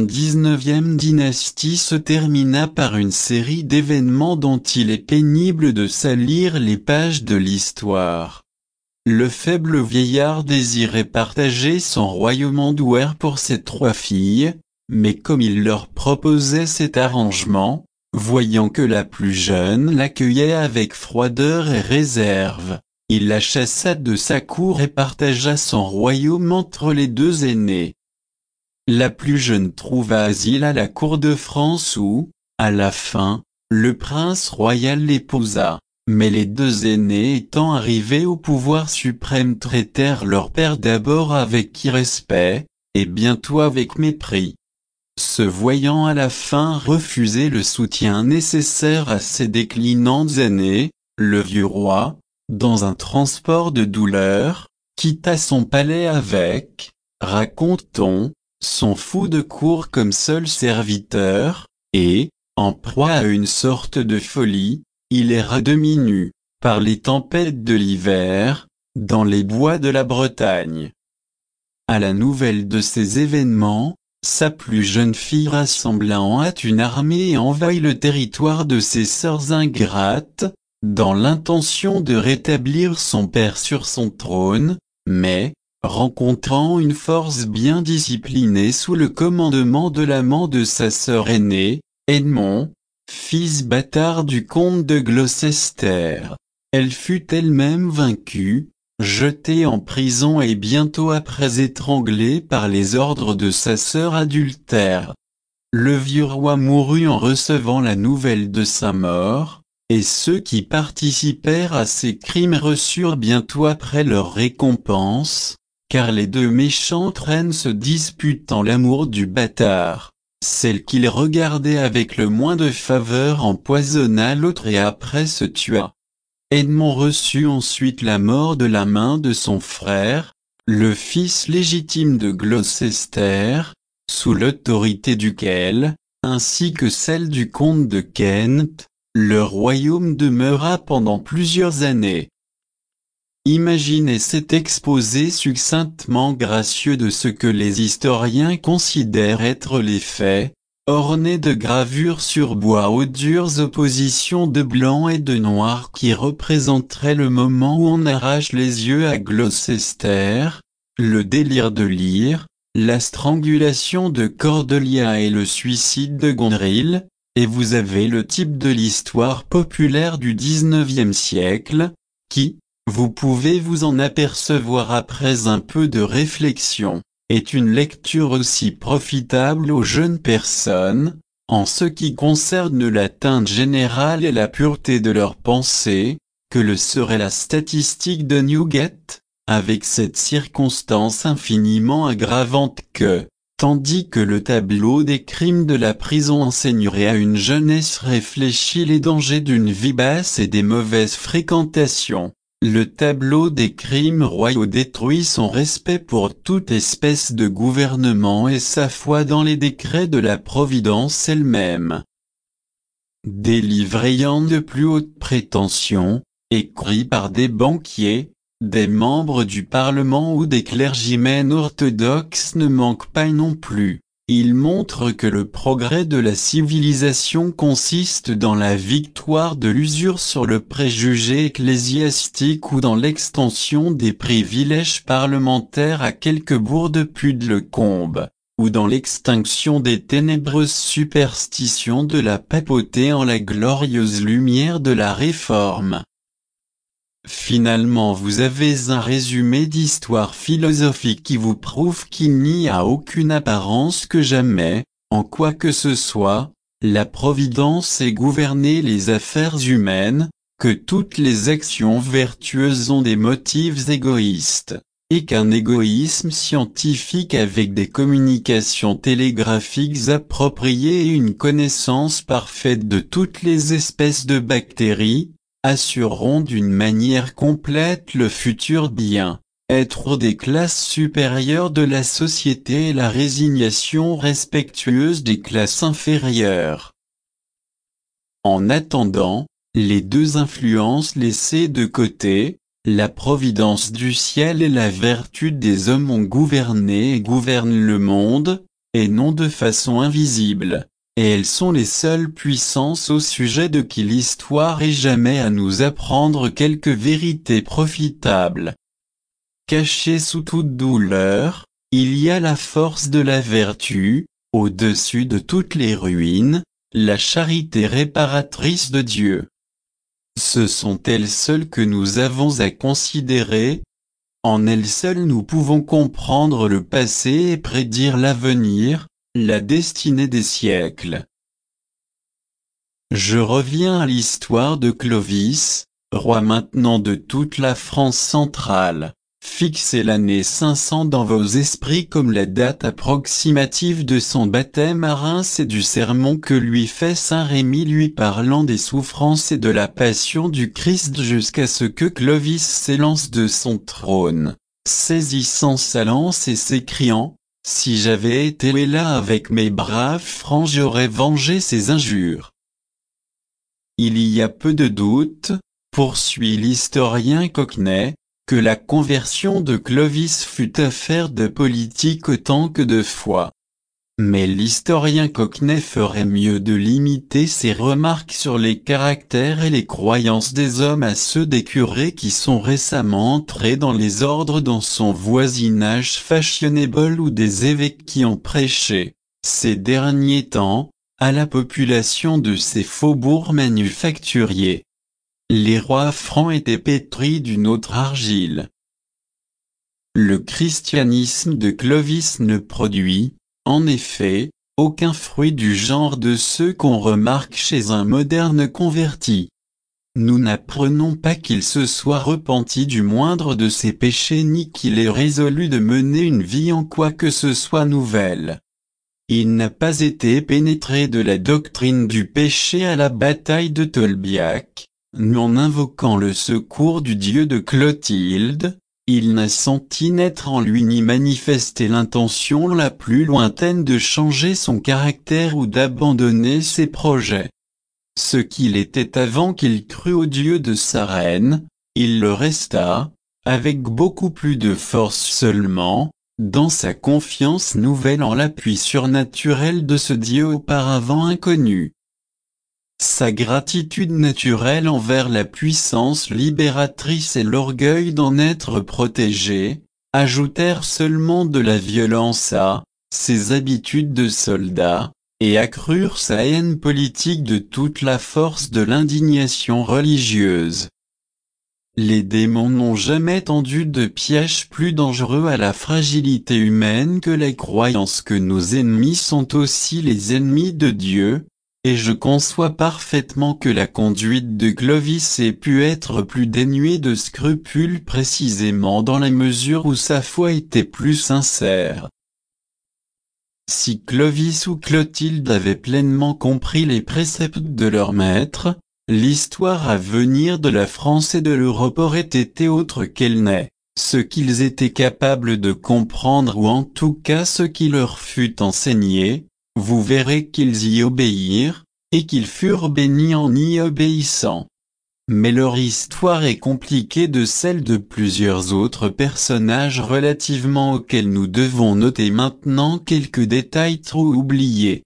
Speaker 1: 79e dynastie se termina par une série d'événements dont il est pénible de salir les pages de l'histoire. Le faible vieillard désirait partager son royaume en douaire pour ses 3 filles, mais comme il leur proposait cet arrangement, voyant que la plus jeune l'accueillait avec froideur et réserve, il la chassa de sa cour et partagea son royaume entre les 2 aînés. La plus jeune trouva asile à la cour de France où, à la fin, le prince royal l'épousa, mais les 2 aînés étant arrivés au pouvoir suprême traitèrent leur père d'abord avec irrespect, et bientôt avec mépris. Se voyant à la fin refuser le soutien nécessaire à ses déclinantes aînées, le vieux roi, dans un transport de douleur, quitta son palais avec, raconte-t-on, son fou de cour comme seul serviteur, et, en proie à une sorte de folie, il erra demi-nu, par les tempêtes de l'hiver, dans les bois de la Bretagne. À la nouvelle de ces événements, sa plus jeune fille rassembla en hâte une armée et envahit le territoire de ses sœurs ingrates, dans l'intention de rétablir son père sur son trône, mais, rencontrant une force bien disciplinée sous le commandement de l'amant de sa sœur aînée, Edmond, fils bâtard du comte de Gloucester, elle fut elle-même vaincue, jetée en prison et bientôt après étranglée par les ordres de sa sœur adultère. Le vieux roi mourut en recevant la nouvelle de sa mort, et ceux qui participèrent à ces crimes reçurent bientôt après leur récompense, car les 2 méchantes reines se disputant l'amour du bâtard, celle qu'il regardait avec le moins de faveur empoisonna l'autre et après se tua. Edmond reçut ensuite la mort de la main de son frère, le fils légitime de Gloucester, sous l'autorité duquel, ainsi que celle du comte de Kent, le royaume demeura pendant plusieurs années. Imaginez cet exposé succinctement gracieux de ce que les historiens considèrent être les faits, orné de gravures sur bois aux dures oppositions de blanc et de noir qui représenteraient le moment où on arrache les yeux à Gloucester, le délire de Lear, la strangulation de Cordelia et le suicide de Gondril, et vous avez le type de l'histoire populaire du XIXe siècle, qui, vous pouvez vous en apercevoir après un peu de réflexion, est une lecture aussi profitable aux jeunes personnes, en ce qui concerne la teinte générale et la pureté de leurs pensées, que le serait la statistique de Newgate, avec cette circonstance infiniment aggravante que, tandis que le tableau des crimes de la prison enseignerait à une jeunesse réfléchie les dangers d'une vie basse et des mauvaises fréquentations, le tableau des crimes royaux détruit son respect pour toute espèce de gouvernement et sa foi dans les décrets de la Providence elle-même. Des livres ayant de plus hautes prétentions, écrits par des banquiers, des membres du Parlement ou des clergymen orthodoxes ne manquent pas non plus. Ils montrent que le progrès de la civilisation consiste dans la victoire de l'usure sur le préjugé ecclésiastique ou dans l'extension des privilèges parlementaires à quelques bourgs de Puy-de-Lacombe, ou dans l'extinction des ténébreuses superstitions de la papauté en la glorieuse lumière de la Réforme. Finalement vous avez un résumé d'histoire philosophique qui vous prouve qu'il n'y a aucune apparence que jamais, en quoi que ce soit, la Providence ait gouverné les affaires humaines, que toutes les actions vertueuses ont des motifs égoïstes, et qu'un égoïsme scientifique avec des communications télégraphiques appropriées et une connaissance parfaite de toutes les espèces de bactéries, assureront d'une manière complète le futur bien-être des classes supérieures de la société et la résignation respectueuse des classes inférieures. En attendant, les deux influences laissées de côté, la providence du ciel et la vertu des hommes ont gouverné et gouvernent le monde, et non de façon invisible. Et elles sont les seules puissances au sujet de qui l'histoire ait jamais à nous apprendre quelque vérité profitable. Cachée sous toute douleur, il y a la force de la vertu, au-dessus de toutes les ruines, la charité réparatrice de Dieu. Ce sont elles seules que nous avons à considérer. En elles seules nous pouvons comprendre le passé et prédire l'avenir, la destinée des siècles. Je reviens à l'histoire de Clovis, roi maintenant de toute la France centrale. Fixez l'année 500 dans vos esprits comme la date approximative de son baptême à Reims et du sermon que lui fait saint Rémy lui parlant des souffrances et de la passion du Christ jusqu'à ce que Clovis s'élance de son trône, saisissant sa lance et s'écriant: si j'avais été là avec mes braves francs j'aurais vengé ces injures. Il y a peu de doute, poursuit l'historien Cockney, que la conversion de Clovis fut affaire de politique autant que de foi. Mais l'historien Cockney ferait mieux de limiter ses remarques sur les caractères et les croyances des hommes à ceux des curés qui sont récemment entrés dans les ordres dans son voisinage fashionable ou des évêques qui ont prêché, ces derniers temps, à la population de ces faubourgs manufacturiers. Les rois francs étaient pétris d'une autre argile. Le christianisme de Clovis ne produit, en effet, aucun fruit du genre de ceux qu'on remarque chez un moderne converti. Nous n'apprenons pas qu'il se soit repenti du moindre de ses péchés ni qu'il ait résolu de mener une vie en quoi que ce soit nouvelle. Il n'a pas été pénétré de la doctrine du péché à la bataille de Tolbiac, en invoquant le secours du dieu de Clotilde, il n'a senti naître en lui ni manifester l'intention la plus lointaine de changer son caractère ou d'abandonner ses projets. Ce qu'il était avant qu'il crût au Dieu de sa reine, il le resta, avec beaucoup plus de force seulement, dans sa confiance nouvelle en l'appui surnaturel de ce Dieu auparavant inconnu. Sa gratitude naturelle envers la puissance libératrice et l'orgueil d'en être protégé, ajoutèrent seulement de la violence à ses habitudes de soldat, et accrurent sa haine politique de toute la force de l'indignation religieuse. Les démons n'ont jamais tendu de piège plus dangereux à la fragilité humaine que la croyance que nos ennemis sont aussi les ennemis de Dieu, et je conçois parfaitement que la conduite de Clovis ait pu être plus dénuée de scrupules précisément dans la mesure où sa foi était plus sincère. Si Clovis ou Clotilde avaient pleinement compris les préceptes de leur maître, l'histoire à venir de la France et de l'Europe aurait été autre qu'elle n'est. Ce qu'ils étaient capables de comprendre ou en tout cas ce qui leur fut enseigné, vous verrez qu'ils y obéirent, et qu'ils furent bénis en y obéissant. Mais leur histoire est compliquée de celle de plusieurs autres personnages relativement auxquels nous devons noter maintenant quelques détails trop oubliés.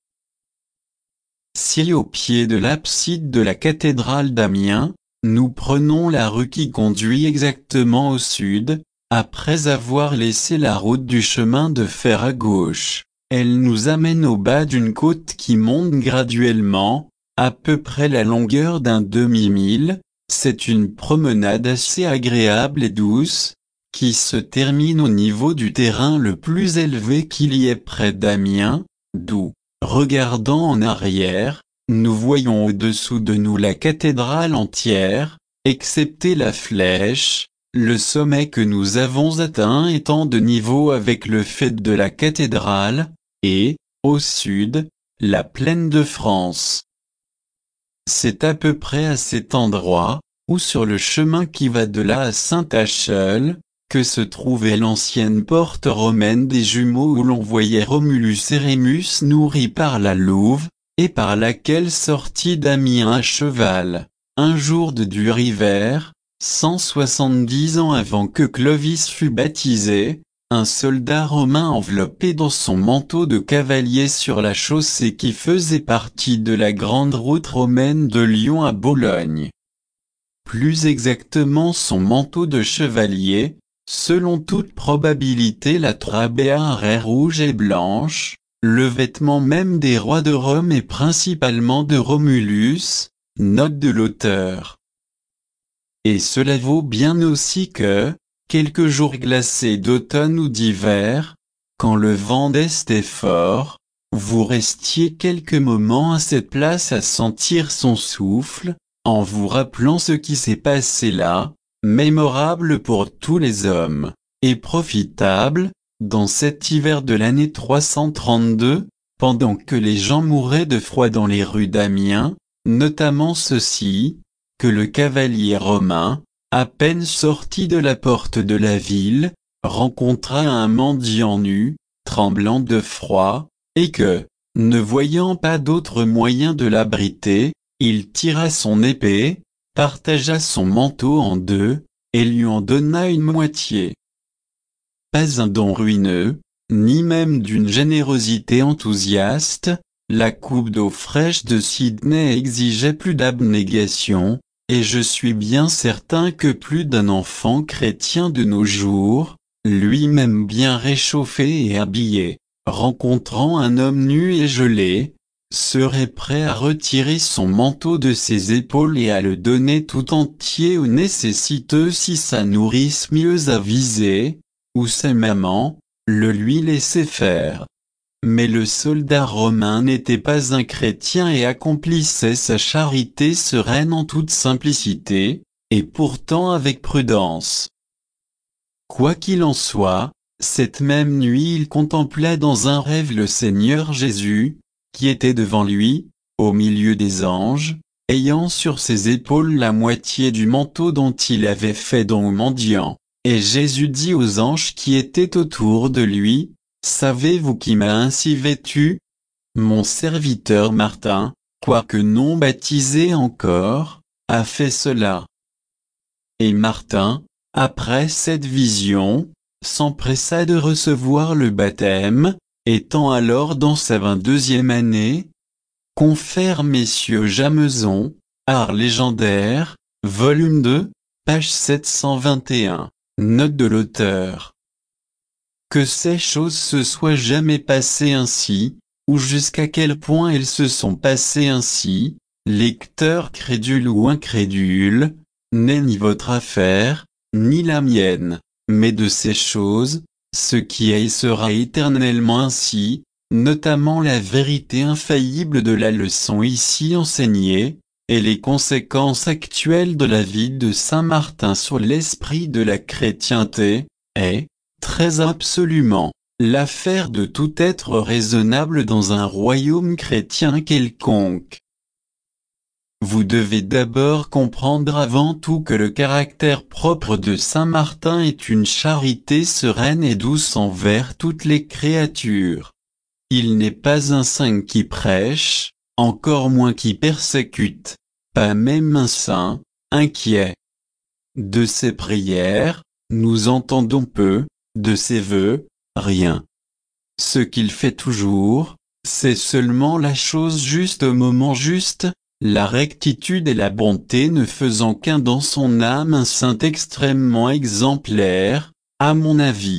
Speaker 1: Si au pied de l'abside de la cathédrale d'Amiens, nous prenons la rue qui conduit exactement au sud, après avoir laissé la route du chemin de fer à gauche, elle nous amène au bas d'une côte qui monte graduellement, à peu près la longueur d'un demi-mille. C'est une promenade assez agréable et douce, qui se termine au niveau du terrain le plus élevé qu'il y ait près d'Amiens, d'où, regardant en arrière, nous voyons au-dessous de nous la cathédrale entière, excepté la flèche, le sommet que nous avons atteint étant de niveau avec le faîte de la cathédrale, et, au sud, la plaine de France. C'est à peu près à cet endroit, ou sur le chemin qui va de là à Saint-Acheul, que se trouvait l'ancienne porte romaine des Jumeaux où l'on voyait Romulus et Rémus nourris par la louve, et par laquelle sortit d'Amiens à cheval, un jour de dur hiver, 170 ans avant que Clovis fût baptisé, un soldat romain enveloppé dans son manteau de cavalier sur la chaussée qui faisait partie de la grande route romaine de Lyon à Bologne. Plus exactement son manteau de chevalier, selon toute probabilité la trabéarée rouge et blanche, le vêtement même des rois de Rome et principalement de Romulus, note de l'auteur. Et cela vaut bien aussi que, quelques jours glacés d'automne ou d'hiver, quand le vent d'est est fort, vous restiez quelques moments à cette place à sentir son souffle, en vous rappelant ce qui s'est passé là, mémorable pour tous les hommes, et profitable, dans cet hiver de l'année 332, pendant que les gens mouraient de froid dans les rues d'Amiens, notamment ceci, que le cavalier romain, à peine sorti de la porte de la ville, rencontra un mendiant nu, tremblant de froid, et que, ne voyant pas d'autre moyen de l'abriter, il tira son épée, partagea son manteau en deux, et lui en donna une moitié. Pas un don ruineux, ni même d'une générosité enthousiaste, la coupe d'eau fraîche de Sidney exigeait plus d'abnégation, et je suis bien certain que plus d'un enfant chrétien de nos jours, lui-même bien réchauffé et habillé, rencontrant un homme nu et gelé, serait prêt à retirer son manteau de ses épaules et à le donner tout entier aux nécessiteux si sa nourrice mieux avisée, ou sa maman, le lui laissait faire. Mais le soldat romain n'était pas un chrétien et accomplissait sa charité sereine en toute simplicité, et pourtant avec prudence. Quoi qu'il en soit, cette même nuit il contempla dans un rêve le Seigneur Jésus, qui était devant lui, au milieu des anges, ayant sur ses épaules la moitié du manteau dont il avait fait don au mendiant, Et Jésus dit aux anges qui étaient autour de lui, « Savez-vous qui m'a ainsi vêtu? Mon serviteur Martin, quoique non baptisé encore, a fait cela. » Et Martin, après cette vision, s'empressa de recevoir le baptême, étant alors dans sa 22e année. Confère Messieurs Jameson, Art légendaire, volume 2, page 721, note de l'auteur. Que ces choses se soient jamais passées ainsi, ou jusqu'à quel point elles se sont passées ainsi, lecteur crédule ou incrédule, n'est ni votre affaire, ni la mienne, mais de ces choses, ce qui est et sera éternellement ainsi, notamment la vérité infaillible de la leçon ici enseignée, et les conséquences actuelles de la vie de saint Martin sur l'esprit de la chrétienté, est, très absolument, l'affaire de tout être raisonnable dans un royaume chrétien quelconque. Vous devez d'abord comprendre avant tout que le caractère propre de saint Martin est une charité sereine et douce envers toutes les créatures. Il n'est pas un saint qui prêche, encore moins qui persécute, pas même un saint, inquiet. De ses prières, nous entendons peu, de ses vœux, rien. Ce qu'il fait toujours, c'est seulement la chose juste au moment juste, la rectitude et la bonté ne faisant qu'un dans son âme un saint extrêmement exemplaire, à mon avis.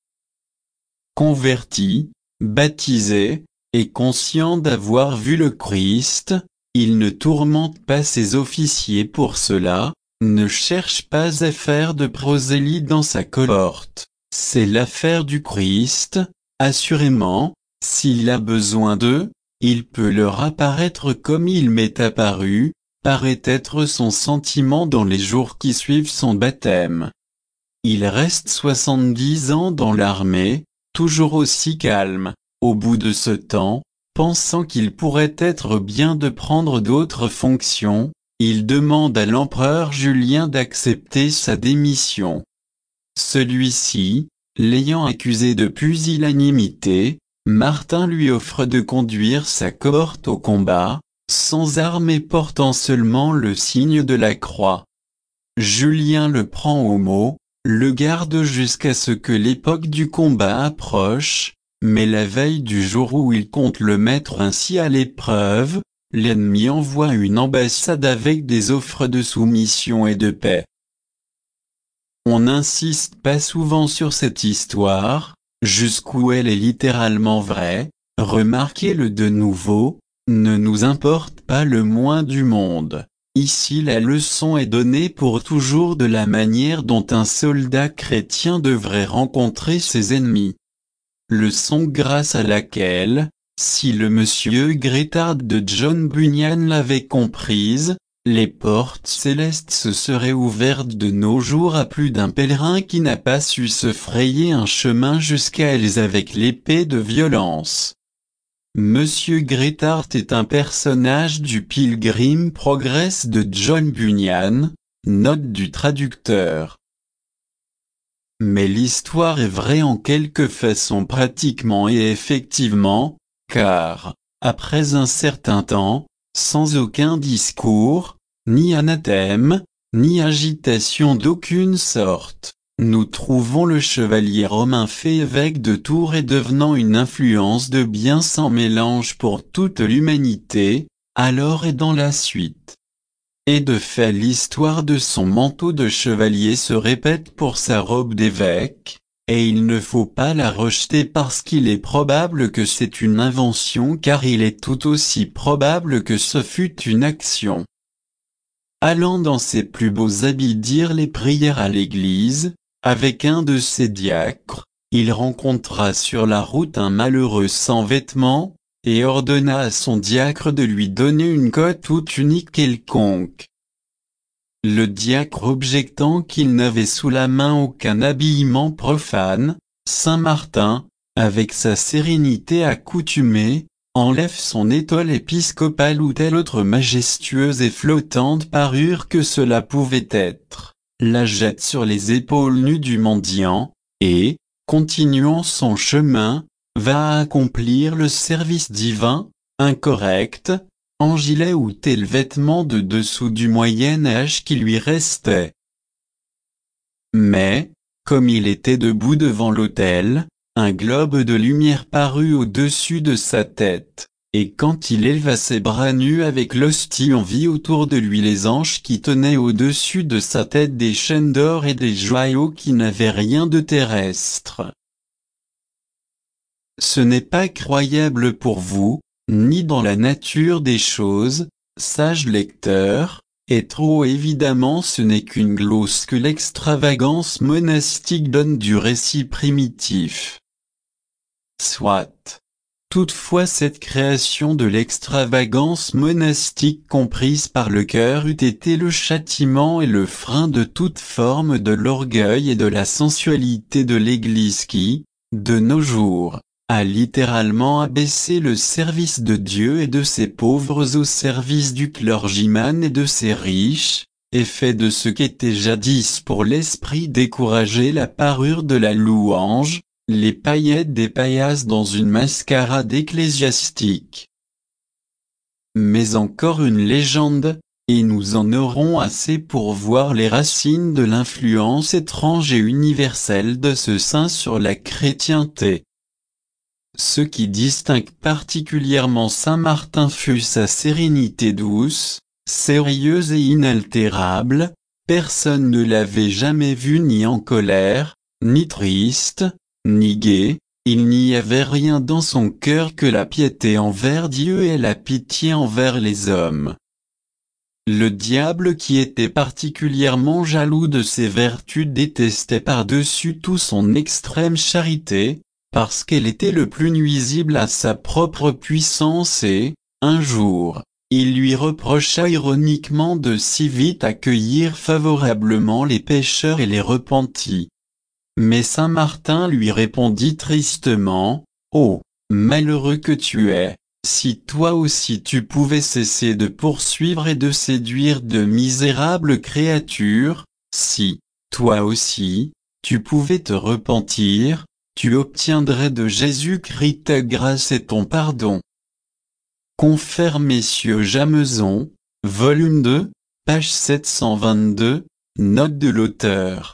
Speaker 1: Converti, baptisé, et conscient d'avoir vu le Christ, il ne tourmente pas ses officiers pour cela, ne cherche pas à faire de prosélytes dans sa cohorte. C'est l'affaire du Christ, assurément, s'il a besoin d'eux, il peut leur apparaître comme il m'est apparu, paraît être son sentiment dans les jours qui suivent son baptême. Il reste 70 ans dans l'armée, toujours aussi calme, au bout de ce temps, pensant qu'il pourrait être bien de prendre d'autres fonctions, il demande à l'empereur Julien d'accepter sa démission. Celui-ci, l'ayant accusé de pusillanimité, Martin lui offre de conduire sa cohorte au combat, sans armes et portant seulement le signe de la croix. Julien le prend au mot, le garde jusqu'à ce que l'époque du combat approche, mais la veille du jour où il compte le mettre ainsi à l'épreuve, l'ennemi envoie une ambassade avec des offres de soumission et de paix. On n'insiste pas souvent sur cette histoire, jusqu'où elle est littéralement vraie, remarquez-le de nouveau, ne nous importe pas le moins du monde. Ici la leçon est donnée pour toujours de la manière dont un soldat chrétien devrait rencontrer ses ennemis. Leçon grâce à laquelle, si le monsieur Greatheart de John Bunyan l'avait comprise, les portes célestes se seraient ouvertes de nos jours à plus d'un pèlerin qui n'a pas su se frayer un chemin jusqu'à elles avec l'épée de violence. Monsieur Greatheart est un personnage du Pilgrim Progress de John Bunyan, note du traducteur. Mais l'histoire est vraie en quelque façon pratiquement et effectivement, car, après un certain temps, sans aucun discours, ni anathème, ni agitation d'aucune sorte, nous trouvons le chevalier romain fait évêque de Tours et devenant une influence de bien sans mélange pour toute l'humanité, alors et dans la suite. Et de fait l'histoire de son manteau de chevalier se répète pour sa robe d'évêque, et il ne faut pas la rejeter parce qu'il est probable que c'est une invention car il est tout aussi probable que ce fut une action. Allant dans ses plus beaux habits dire les prières à l'église, avec un de ses diacres, il rencontra sur la route un malheureux sans vêtements, et ordonna à son diacre de lui donner une cotte ou tunique quelconque. Le diacre objectant qu'il n'avait sous la main aucun habillement profane, saint Martin, avec sa sérénité accoutumée, enlève son étole épiscopale ou telle autre majestueuse et flottante parure que cela pouvait être, la jette sur les épaules nues du mendiant, et, continuant son chemin, va accomplir le service divin, incorrect, en gilet ou tel vêtement de dessous du Moyen-Âge qui lui restait. Mais, comme il était debout devant l'autel, un globe de lumière parut au-dessus de sa tête, et quand il éleva ses bras nus avec l'hostie on vit autour de lui les anges qui tenaient au-dessus de sa tête des chaînes d'or et des joyaux qui n'avaient rien de terrestre. Ce n'est pas croyable pour vous, ni dans la nature des choses, sage lecteur, et trop évidemment ce n'est qu'une glose que l'extravagance monastique donne du récit primitif. Soit. Toutefois cette création de l'extravagance monastique comprise par le cœur eût été le châtiment et le frein de toute forme de l'orgueil et de la sensualité de l'Église qui, de nos jours, a littéralement abaissé le service de Dieu et de ses pauvres au service du clergyman et de ses riches, et fait de ce qu'était jadis pour l'esprit découragé la parure de la louange, les paillettes des paillasses dans une mascarade ecclésiastique. Mais encore une légende, et nous en aurons assez pour voir les racines de l'influence étrange et universelle de ce saint sur la chrétienté. Ce qui distingue particulièrement saint Martin fut sa sérénité douce, sérieuse et inaltérable, personne ne l'avait jamais vu ni en colère, ni triste, ni gai, il n'y avait rien dans son cœur que la piété envers Dieu et la pitié envers les hommes. Le diable qui était particulièrement jaloux de ses vertus détestait par-dessus tout son extrême charité, parce qu'elle était le plus nuisible à sa propre puissance et, un jour, il lui reprocha ironiquement de si vite accueillir favorablement les pécheurs et les repentis. Mais saint Martin lui répondit tristement, « Oh, malheureux que tu es, si toi aussi tu pouvais cesser de poursuivre et de séduire de misérables créatures, si, toi aussi, tu pouvais te repentir, tu obtiendrais de Jésus-Christ ta grâce et ton pardon. » Confère Messieurs Jameson, volume 2, page 722, note de l'auteur.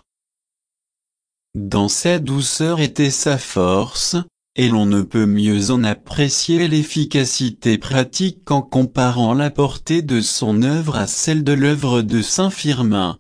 Speaker 1: Dans sa douceur était sa force, et l'on ne peut mieux en apprécier l'efficacité pratique qu'en comparant la portée de son œuvre à celle de l'œuvre de saint Firmin.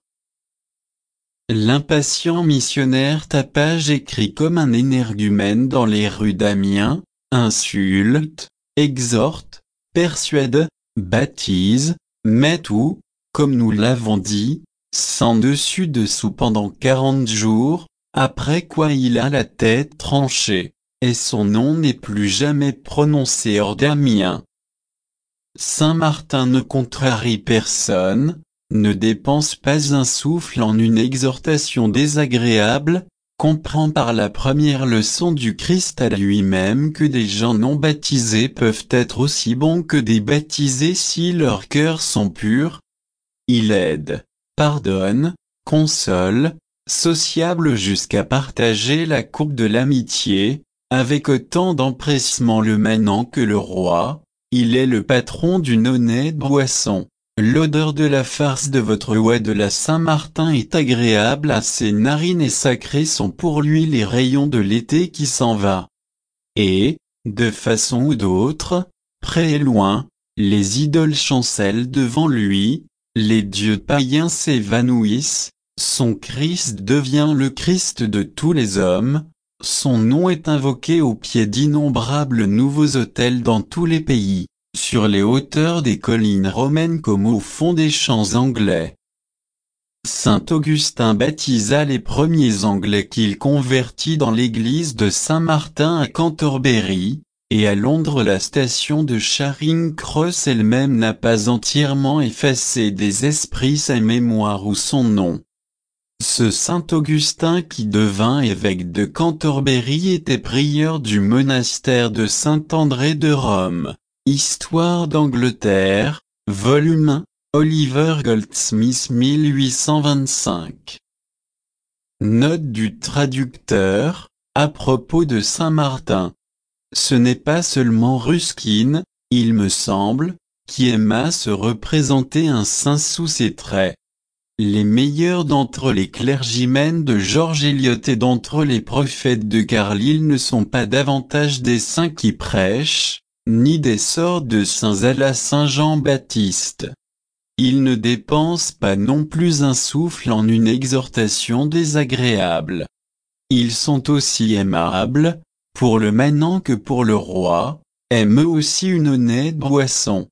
Speaker 1: L'impatient missionnaire tapage écrit comme un énergumène dans les rues d'Amiens, insulte, exhorte, persuade, baptise, met tout, comme nous l'avons dit, sans dessus-dessous pendant 40 jours, après quoi il a la tête tranchée, et son nom n'est plus jamais prononcé hors d'Amiens. Saint Martin ne contrarie personne, ne dépense pas un souffle en une exhortation désagréable, comprend par la première leçon du Christ à lui-même que des gens non baptisés peuvent être aussi bons que des baptisés si leurs cœurs sont purs. Il aide, pardonne, console, sociable jusqu'à partager la coupe de l'amitié, avec autant d'empressement le manant que le roi, il est le patron d'une honnête boisson. L'odeur de la farce de votre oie de la Saint-Martin est agréable à ses narines et sacrés sont pour lui les rayons de l'été qui s'en va. Et, de façon ou d'autre, près et loin, les idoles chancellent devant lui, les dieux païens s'évanouissent, son Christ devient le Christ de tous les hommes, son nom est invoqué au pied d'innombrables nouveaux autels dans tous les pays, sur les hauteurs des collines romaines comme au fond des champs anglais. Saint Augustin baptisa les premiers Anglais qu'il convertit dans l'église de Saint-Martin à Cantorbéry, et à Londres la station de Charing Cross elle-même n'a pas entièrement effacé des esprits sa mémoire ou son nom. Ce saint Augustin qui devint évêque de Cantorbéry était prieur du monastère de Saint-André de Rome. Histoire d'Angleterre, volume 1, Oliver Goldsmith 1825. Note du traducteur, à propos de Saint-Martin. Ce n'est pas seulement Ruskin, il me semble, qui aima se représenter un saint sous ses traits. Les meilleurs d'entre les clergymens de George Eliot et d'entre les prophètes de Carlyle ne sont pas davantage des saints qui prêchent, ni des sortes de saints à la Saint Jean-Baptiste. Ils ne dépensent pas non plus un souffle en une exhortation désagréable. Ils sont aussi aimables, pour le manant que pour le roi, aiment eux aussi une honnête boisson.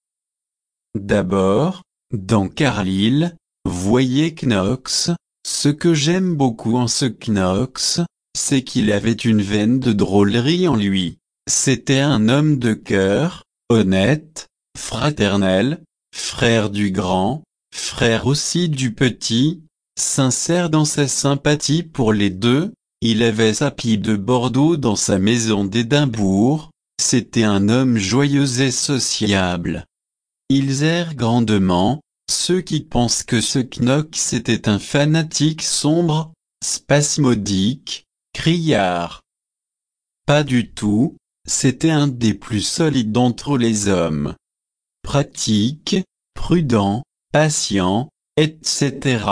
Speaker 1: D'abord, dans Carlyle, voyez Knox, ce que j'aime beaucoup en ce Knox, c'est qu'il avait une veine de drôlerie en lui. C'était un homme de cœur, honnête, fraternel, frère du grand, frère aussi du petit, sincère dans sa sympathie pour les deux. Il avait sa pipe de Bordeaux dans sa maison d'Édimbourg, c'était un homme joyeux et sociable. Ils errent grandement, ceux qui pensent que ce Knox était un fanatique sombre, spasmodique, criard. Pas du tout, c'était un des plus solides d'entre les hommes. Pratique, prudent, patient, etc.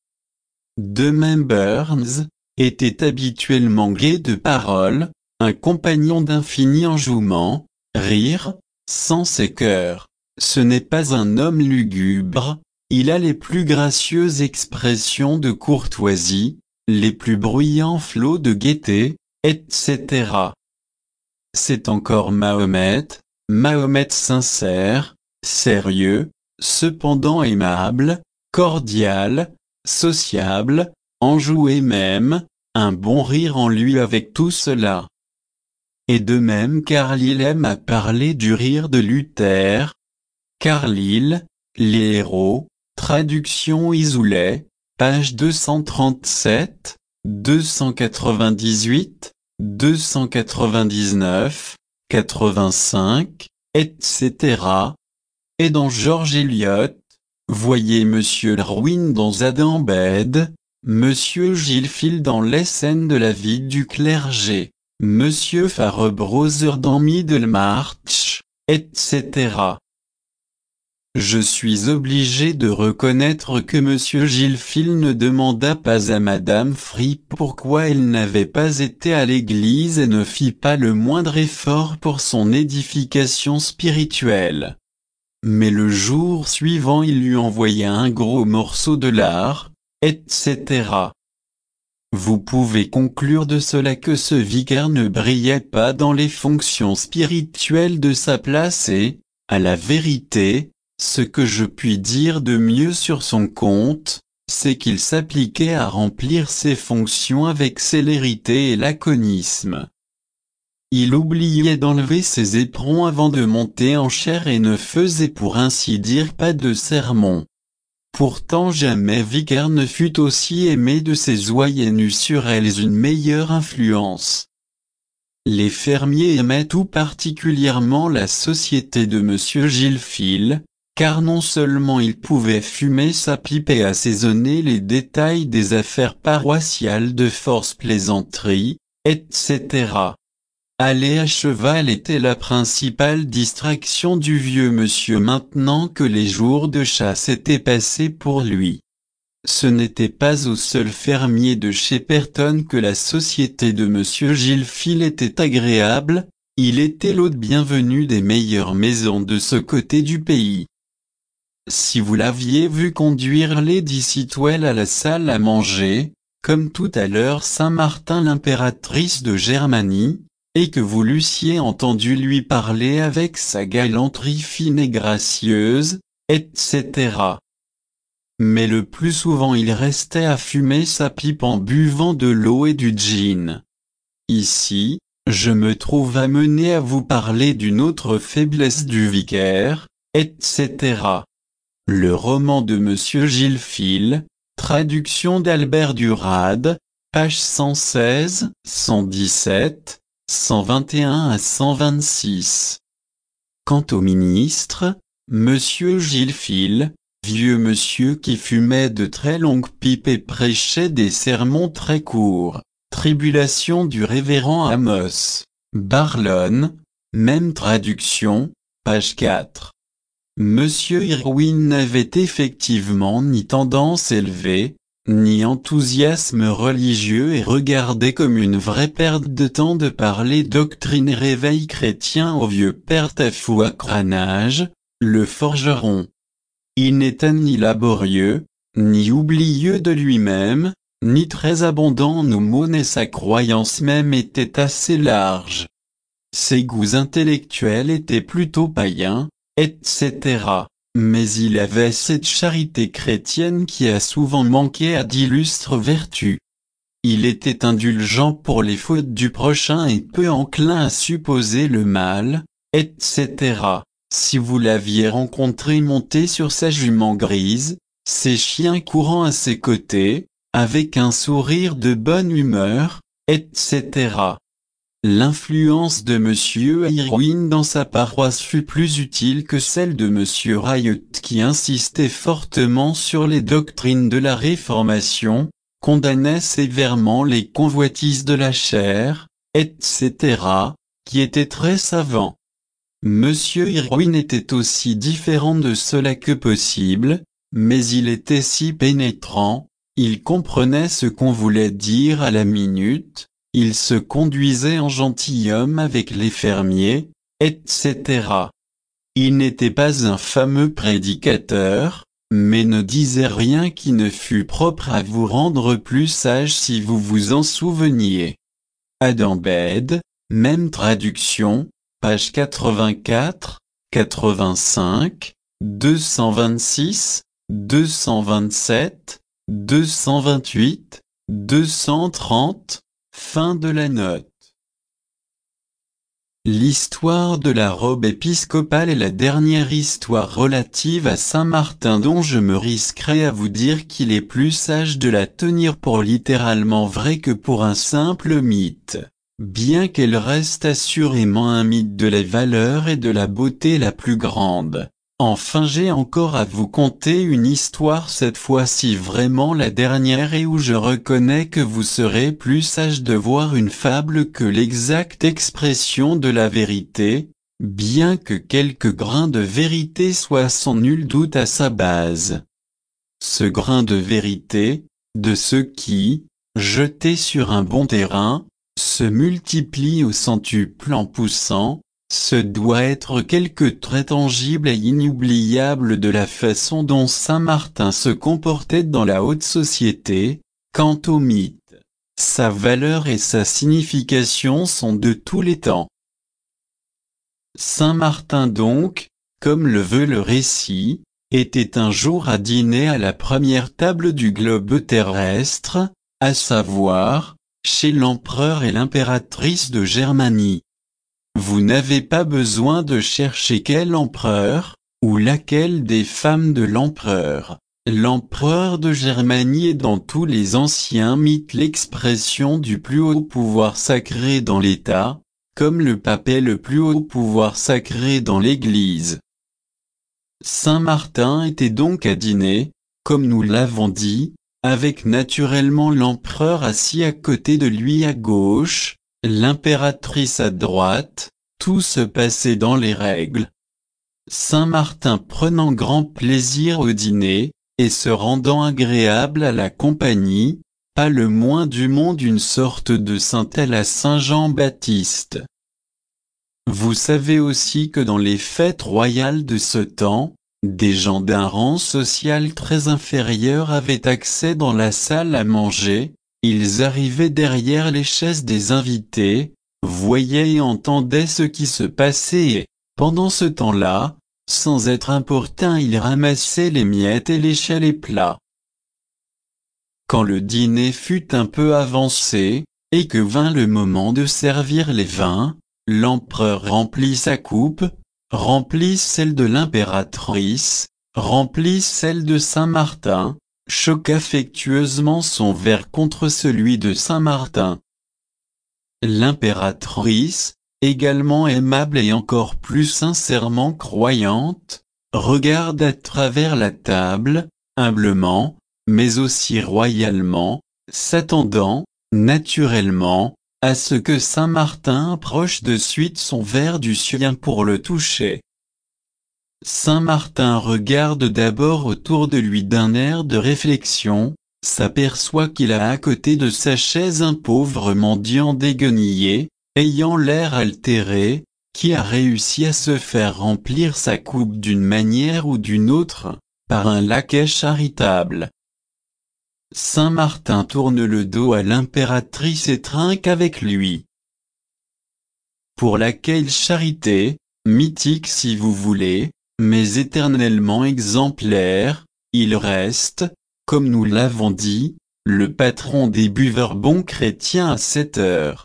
Speaker 1: De même Burns, était habituellement gai de parole, un compagnon d'infini enjouement, rire, sens et cœur. Ce n'est pas un homme lugubre, il a les plus gracieuses expressions de courtoisie, les plus bruyants flots de gaieté, etc. C'est encore Mahomet, Mahomet sincère, sérieux, cependant aimable, cordial, sociable, enjoué même, un bon rire en lui avec tout cela. Et de même Carlyle aime à parler du rire de Luther. Carlyle, les héros, traduction Isoulet, page 237, 298, 299, 85, etc. Et dans George Eliot, voyez Monsieur Darwin dans Adam Bede, Monsieur Gilfil dans Les scènes de la vie du clergé, Monsieur Farrebrother dans Middlemarch, etc. Je suis obligé de reconnaître que Monsieur Gilfil ne demanda pas à Madame Fripp pourquoi elle n'avait pas été à l'église et ne fit pas le moindre effort pour son édification spirituelle. Mais le jour suivant il lui envoya un gros morceau de lard, etc. Vous pouvez conclure de cela que ce vicaire ne brillait pas dans les fonctions spirituelles de sa place et, à la vérité, ce que je puis dire de mieux sur son compte, c'est qu'il s'appliquait à remplir ses fonctions avec célérité et laconisme. Il oubliait d'enlever ses éperons avant de monter en chaire et ne faisait pour ainsi dire pas de sermon. Pourtant jamais vicaire ne fut aussi aimé de ses ouailles et n'eut sur elles une meilleure influence. Les fermiers aimaient tout particulièrement la société de Monsieur Gilfil, car non seulement il pouvait fumer sa pipe et assaisonner les détails des affaires paroissiales de force plaisanteries, etc. Aller à cheval était la principale distraction du vieux monsieur maintenant que les jours de chasse étaient passés pour lui. Ce n'était pas au seul fermier de Shepperton que la société de Monsieur Gilfil était agréable, il était l'hôte bienvenu des meilleures maisons de ce côté du pays. Si vous l'aviez vu conduire Lady Sitwell à la salle à manger, comme tout à l'heure Saint-Martin l'impératrice de Germanie, et que vous l'eussiez entendu lui parler avec sa galanterie fine et gracieuse, etc. Mais le plus souvent il restait à fumer sa pipe en buvant de l'eau et du gin. Ici, je me trouve amené à vous parler d'une autre faiblesse du vicaire, etc. Le roman de Monsieur Gilfil, traduction d'Albert Durade, page 116, 117, 121 à 126. Quant au ministre, Monsieur Gilfil, vieux monsieur qui fumait de très longues pipes et prêchait des sermons très courts. Tribulation du révérend Amos Barlon, même traduction, page 4. Monsieur Irwin n'avait effectivement ni tendance élevée, ni enthousiasme religieux et regardait comme une vraie perte de temps de parler doctrine et réveil chrétien au vieux père Tafou à Cranage, le forgeron. Il n'était ni laborieux, ni oublieux de lui-même, ni très abondant en aumônes et sa croyance même était assez large. Ses goûts intellectuels étaient plutôt païens, etc. Mais il avait cette charité chrétienne qui a souvent manqué à d'illustres vertus. Il était indulgent pour les fautes du prochain et peu enclin à supposer le mal, etc. Si vous l'aviez rencontré monté sur sa jument grise, ses chiens courant à ses côtés, avec un sourire de bonne humeur, etc. L'influence de Monsieur Irwin dans sa paroisse fut plus utile que celle de Monsieur Riot qui insistait fortement sur les doctrines de la Réformation, condamnait sévèrement les convoitises de la chair, etc., qui étaient très savants. Monsieur Irwin était aussi différent de cela que possible, mais il était si pénétrant, il comprenait ce qu'on voulait dire à la minute, il se conduisait en gentilhomme avec les fermiers, etc. Il n'était pas un fameux prédicateur, mais ne disait rien qui ne fût propre à vous rendre plus sage si vous vous en souveniez. Adam Bede, même traduction, page 84, 85, 226, 227, 228, 230, fin de la note. L'histoire de la robe épiscopale est la dernière histoire relative à Saint-Martin dont je me risquerai à vous dire qu'il est plus sage de la tenir pour littéralement vraie que pour un simple mythe, bien qu'elle reste assurément un mythe de la valeur et de la beauté la plus grande. Enfin j'ai encore à vous conter une histoire cette fois-ci vraiment la dernière et où je reconnais que vous serez plus sage de voir une fable que l'exacte expression de la vérité, bien que quelques grains de vérité soient sans nul doute à sa base. Ce grain de vérité, de ceux qui, jetés sur un bon terrain, se multiplient au centuple en poussant, ce doit être quelque trait tangible et inoubliable de la façon dont Saint-Martin se comportait dans la haute société. Quant au mythe, sa valeur et sa signification sont de tous les temps. Saint-Martin donc, comme le veut le récit, était un jour à dîner à la première table du globe terrestre, à savoir, chez l'empereur et l'impératrice de Germanie. Vous n'avez pas besoin de chercher quel empereur, ou laquelle des femmes de l'empereur. L'empereur de Germanie est dans tous les anciens mythes l'expression du plus haut pouvoir sacré dans l'État, comme le pape est le plus haut pouvoir sacré dans l'Église. Saint-Martin était donc à dîner, comme nous l'avons dit, avec naturellement l'empereur assis à côté de lui à gauche, l'impératrice à droite, tout se passait dans les règles. Saint-Martin prenant grand plaisir au dîner, et se rendant agréable à la compagnie, pas le moins du monde une sorte de Saint-El à Saint-Jean-Baptiste. Vous savez aussi que dans les fêtes royales de ce temps, des gens d'un rang social très inférieur avaient accès dans la salle à manger. Ils arrivaient derrière les chaises des invités, voyaient et entendaient ce qui se passait et, pendant ce temps-là, sans être importuns ils ramassaient les miettes et léchaient les plats. Quand le dîner fut un peu avancé, et que vint le moment de servir les vins, l'empereur remplit sa coupe, remplit celle de l'impératrice, remplit celle de Saint-Martin, choque affectueusement son verre contre celui de Saint-Martin. L'impératrice, également aimable et encore plus sincèrement croyante, regarde à travers la table, humblement, mais aussi royalement, s'attendant, naturellement, à ce que Saint Martin approche de suite son verre du sien pour le toucher. Saint Martin regarde d'abord autour de lui d'un air de réflexion, s'aperçoit qu'il a à côté de sa chaise un pauvre mendiant déguenillé, ayant l'air altéré, qui a réussi à se faire remplir sa coupe d'une manière ou d'une autre, par un laquais charitable. Saint Martin tourne le dos à l'impératrice et trinque avec lui. Pour laquelle charité, mythique si vous voulez, mais éternellement exemplaire, il reste, comme nous l'avons dit, le patron des buveurs bons chrétiens à cette heure.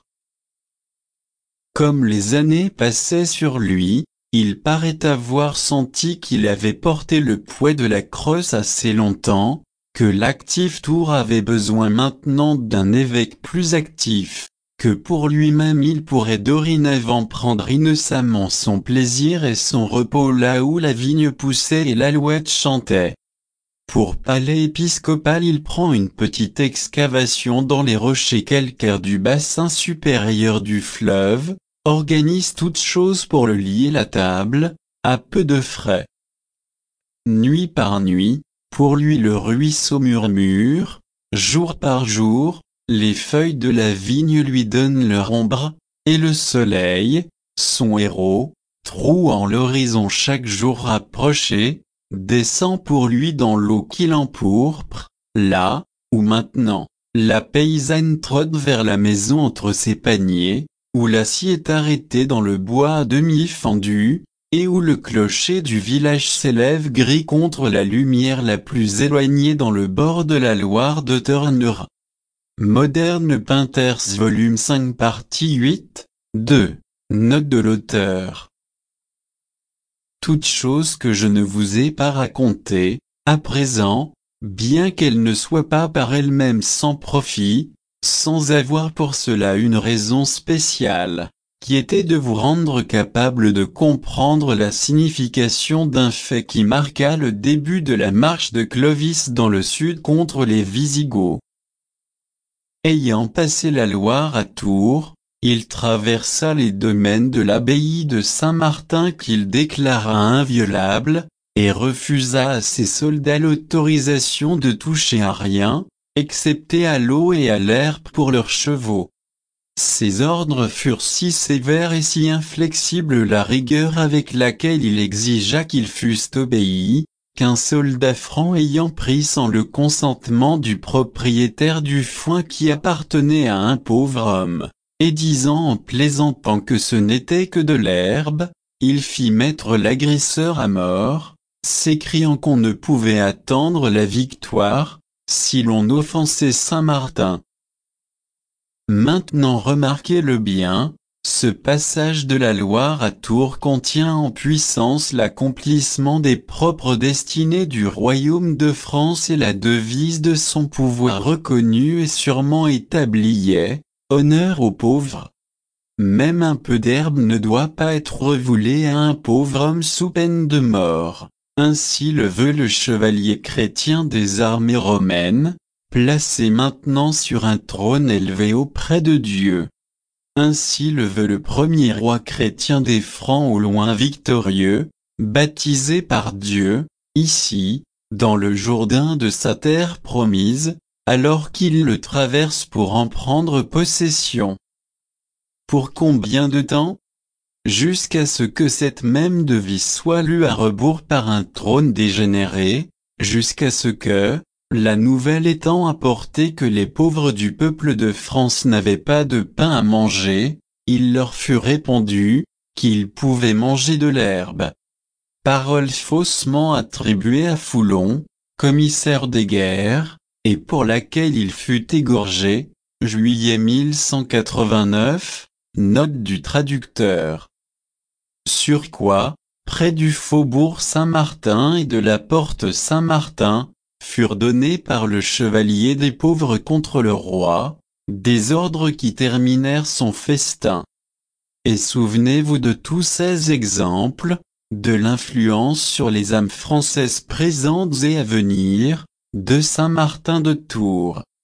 Speaker 1: Comme les années passaient sur lui, il paraît avoir senti qu'il avait porté le poids de la crosse assez longtemps, que l'actif Tours avait besoin maintenant d'un évêque plus actif, que pour lui-même il pourrait dorénavant prendre innocemment son plaisir et son repos là où la vigne poussait et l'alouette chantait. Pour palais épiscopal il prend une petite excavation dans les rochers calcaires du bassin supérieur du fleuve, organise toutes choses pour le lit et la table, à peu de frais. Nuit par nuit, pour lui le ruisseau murmure, jour par jour, les feuilles de la vigne lui donnent leur ombre, et le soleil, son héros, trouant l'horizon chaque jour rapproché, descend pour lui dans l'eau qui l'empourpre, là, où maintenant, la paysanne trotte vers la maison entre ses paniers, où l'acier est arrêté dans le bois à demi fendu, et où le clocher du village s'élève gris contre la lumière la plus éloignée dans le bord de la Loire de Turnera. Moderne Painters volume 5 partie 8, 2. Note de l'auteur. Toute chose que je ne vous ai pas racontée, à présent, bien qu'elle ne soit pas par elle-même sans profit, sans avoir pour cela une raison spéciale, qui était de vous rendre capable de comprendre la signification d'un fait qui marqua le début de la marche de Clovis dans le sud contre les Visigoths. Ayant passé la Loire à Tours, il traversa les domaines de l'abbaye de Saint-Martin qu'il déclara inviolables, et refusa à ses soldats l'autorisation de toucher à rien, excepté à l'eau et à l'herbe pour leurs chevaux. Ces ordres furent si sévères et si inflexibles la rigueur avec laquelle il exigea qu'ils fussent obéis, qu'un soldat franc ayant pris sans le consentement du propriétaire du foin qui appartenait à un pauvre homme, et disant en plaisantant que ce n'était que de l'herbe, il fit mettre l'agresseur à mort, s'écriant qu'on ne pouvait attendre la victoire, si l'on offensait Saint-Martin. Maintenant remarquez-le bien, ce passage de la Loire à Tours contient en puissance l'accomplissement des propres destinées du royaume de France et la devise de son pouvoir reconnu et sûrement établi est « Honneur aux pauvres ». Même un peu d'herbe ne doit pas être refoulée à un pauvre homme sous peine de mort, ainsi le veut le chevalier chrétien des armées romaines, placé maintenant sur un trône élevé auprès de Dieu. Ainsi le veut le premier roi chrétien des Francs au loin victorieux, baptisé par Dieu, ici, dans le Jourdain de sa terre promise, alors qu'il le traverse pour en prendre possession. Pour combien de temps? Jusqu'à ce que cette même devise soit lue à rebours par un trône dégénéré, jusqu'à ce que, la nouvelle étant apportée que les pauvres du peuple de France n'avaient pas de pain à manger, il leur fut répondu, qu'ils pouvaient manger de l'herbe. Parole faussement attribuée à Foulon, commissaire des guerres, et pour laquelle il fut égorgé, juillet 1189, note du traducteur. Sur quoi, près du faubourg Saint-Martin et de la porte Saint-Martin, furent donnés par le chevalier des pauvres contre le roi, des ordres qui terminèrent son festin. Et souvenez-vous de tous ces exemples, de l'influence sur les âmes françaises présentes et à venir, de Saint-Martin de Tours.